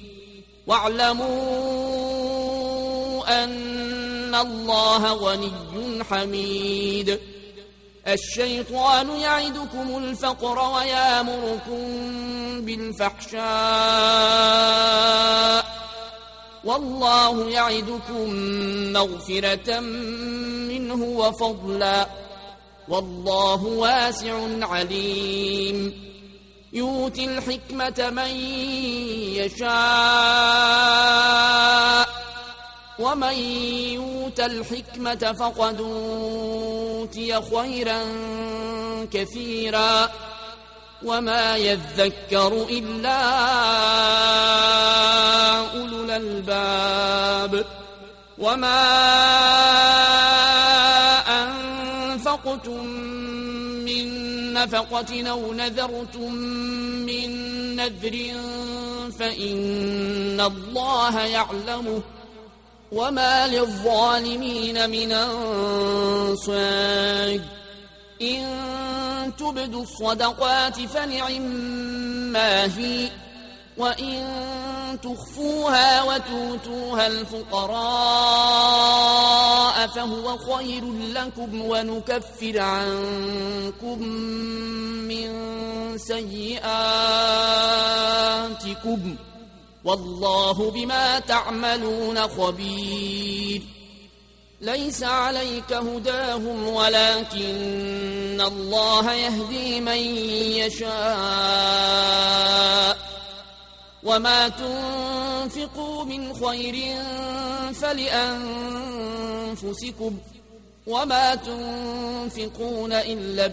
واعلموا أن الله غني حميد الشيطان يعدكم الفقر ويامركم بالفحشاء والله يعدكم مغفرة منه وفضلا والله واسع عليم يؤتي الحكمة من يشاء ومن يؤت الحكمة فقد أوتي خيرا كثيرا وما يذكر إلا أولو الألباب وما أنفقتم من نفقة أو نذرتم من نذر فإن الله يعلمه وما للظالمين من أنصار إن تبدوا الصدقات فنعما هي وإن تخفوها وتؤتوها الفقراء فهو خير لكم ونكفر عنكم من سيئاتكم والله بما تعملون خبير ليس عليك هداهم ولكن الله يهدي من يشاء وما تنفقوا من خير فلأنفسكم وما تنفقون إلا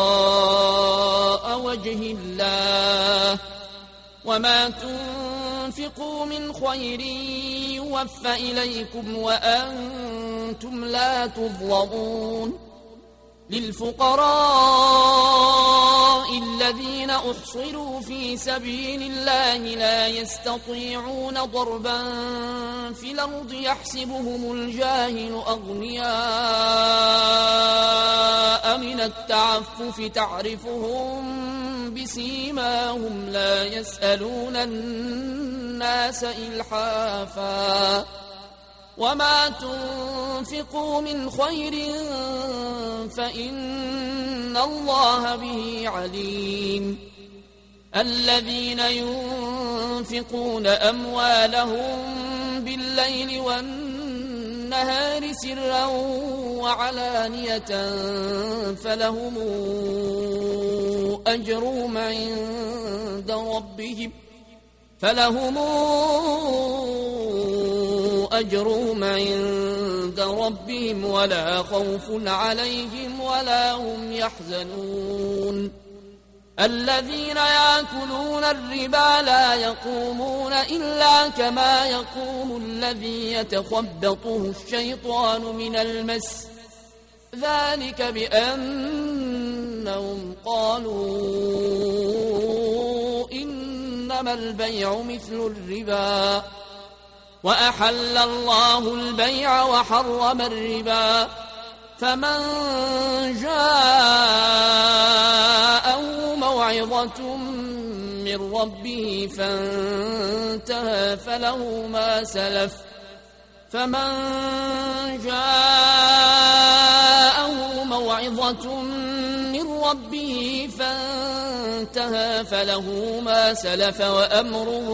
ابتغاء وجه الله وما تنفقوا تنفقوا من خير يوفى إليكم وأنتم لا تظلمون للفقراء الذين أحصروا في سبيل الله لا يستطيعون ضربا في الأرض يحسبهم الجاهل أغنياء من التعفف تعرفهم بسيماهم لا يسألون الناس إلحافا وما تنفقوا من خير فإن الله به عليم الذين ينفقون أموالهم بالليل والنهار سرا وعلانية فلهم أجرهم عند ربهم ولا خوف عليهم ولا هم يحزنون الذين يأكلون الربا لا يقومون إلا كما يقوم الذي يتخبطه الشيطان من المس ذلك بأنهم قالوا إنما البيع مثل الربا وأحل الله البيع وحرم الربا فمن جاءه موعظة من ربه فانتهى فله ما سلف وأمره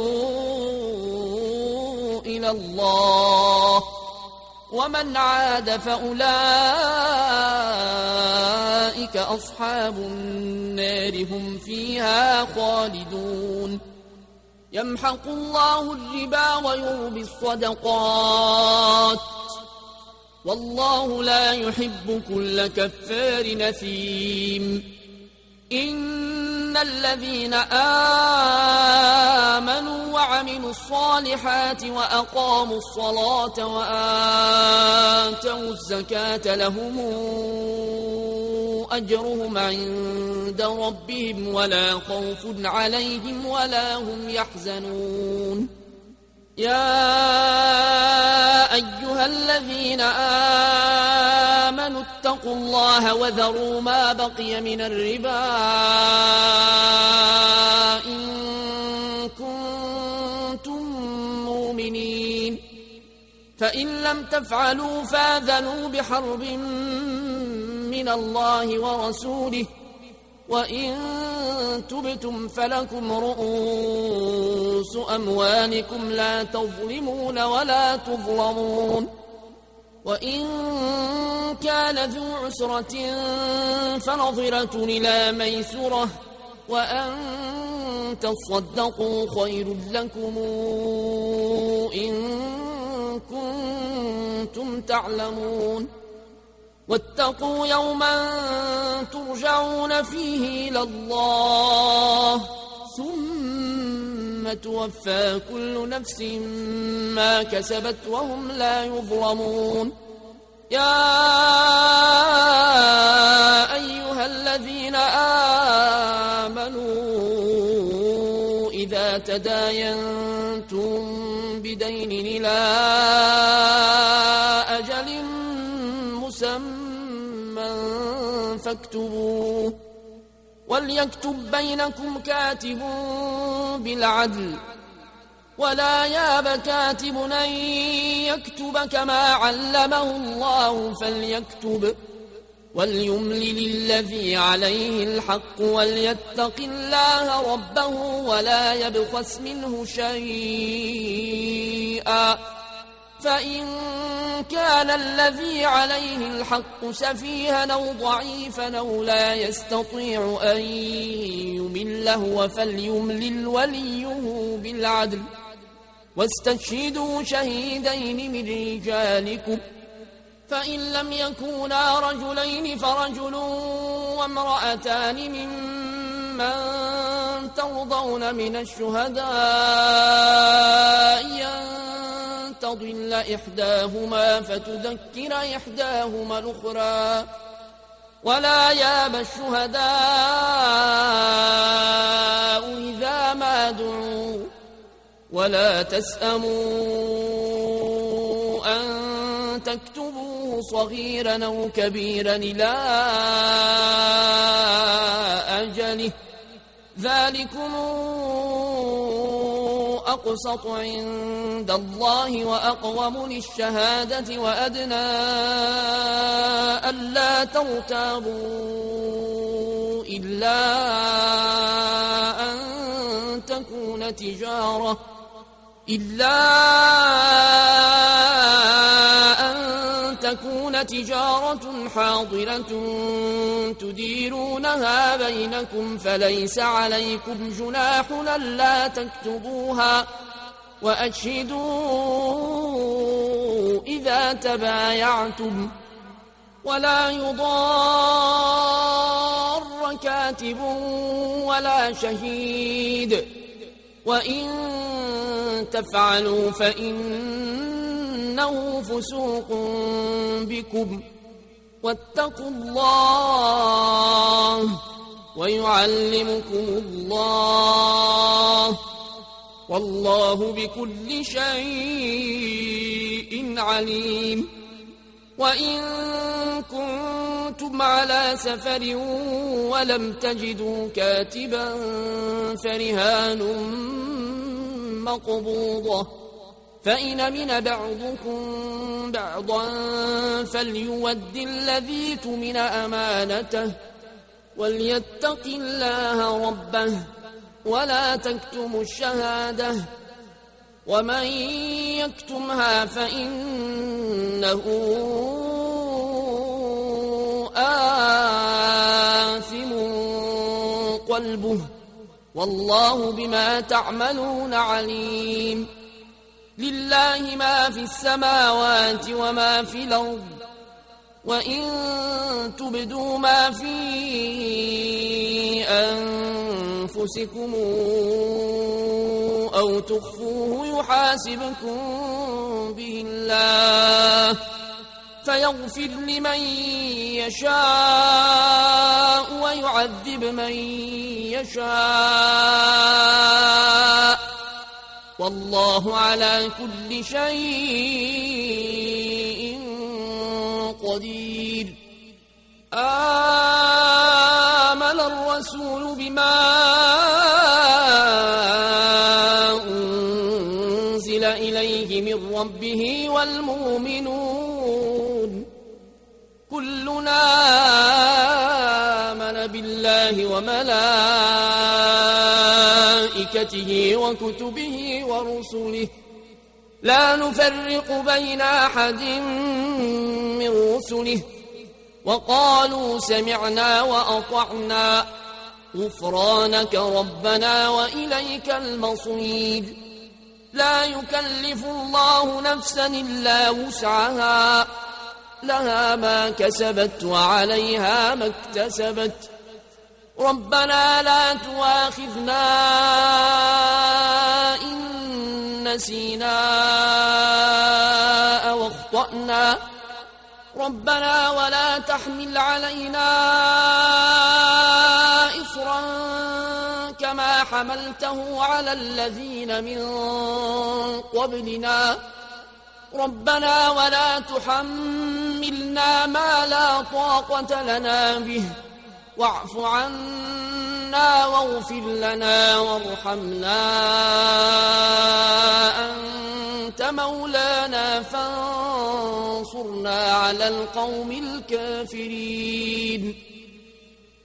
إلى الله ومن عاد فأولئك أصحاب النار هم فيها خالدون يمحق الله الربا ويربي الصدقات والله لا يحب كل كفار نثيم إن الذين آمنوا وعملوا الصالحات وأقاموا الصلاة وآتوا الزكاة لهم أجرهم عند ربهم ولا خوف عليهم ولا هم يحزنون يا أيها الذين آمنوا اتقوا الله وذروا ما بقي من الربا إن كنتم مؤمنين فإن لم تفعلوا فاذنوا بحرب من الله ورسوله وإن تبتم فلكم رؤوس أموالكم لا تظلمون ولا تظلمون وإن كان ذو عسرة فنظرة إلى ميسرة وأن تصدقوا خير لكم إن كنتم تعلمون واتقوا يوما ترجعون فيه إلى الله ثم توفى كل نفس ما كسبت وهم لا يظلمون يا أيها الذين آمنوا إذا تداينتم بدين إلى أجل مسمى فاكتبوه وليكتب بينكم كاتب بالعدل ولا ياب كاتب أن يكتب كما علمه الله فليكتب وليملل الذي عليه الحق وليتق الله ربه ولا يبخس منه شيئا فإن كان الذي عليه الحق سفيها أو ضعيفا أو لا يستطيع أن يمل هو فليملل وليه بالعدل واستشهدوا شهيدين من رجالكم فإن لم يكونا رجلين فرجل وامرأتان ممن ترضون من الشهداء أن تضل إحداهما فتذكر إحداهما الأخرى ولا يأبى الشهداء إذا ما دعوا ولا تسأموا أن تكتبوه صغيرا أو كبيرا إلى أجله ذلكم أقسط عند الله وأقوم للشهادة وأدنى ألا ترتابوا إلا أن تكون تجارة حاضرة تديرونها بينكم فليس عليكم جناح ألا تكتبوها وأشهدوا إذا تبايعتم ولا يضار كاتب ولا شهيد وإن تفعلوا فإنه فسوق بكم واتقوا الله ويعلمكم الله والله بكل شيء عليم وإن كنتم على سفر ولم تجدوا كاتبا فرهان مقبوضة فإن من بعضكم بعضا فليود الذي اؤتمن أمانته وليتق الله ربه ولا تكتموا الشهادة ومن يكتمها فإنه آثم قلبه والله بما تعملون عليم لله ما في السماوات وما في الأرض وإن تبدوا ما في أنفسكم أو تخفوه يحاسبكم به الله فيغفر لمن يشاء ويعذب من يشاء والله على كل شيء قدير آمن الرسول بما أنزل إليه من ربه والمؤمنون كلنا آمن بالله وملائكته وكتبه ورسله لا نفرق بين أحد من رسله وقالوا سمعنا وأطعنا غفرانك ربنا وإليك المصير لا يكلف الله نفسا إلا وسعها لها ما كسبت وعليها ما اكتسبت ربنا لا تؤاخذنا إن نسينا أو أخطأنا ربنا ولا تحمل علينا إصرا كما حملته على الذين من قبلنا ربنا ولا تحملنا ما لا طاقة لنا به واعف عنا واغفر لنا وارحمنا أنت مولانا فانصرنا على القوم الكافرين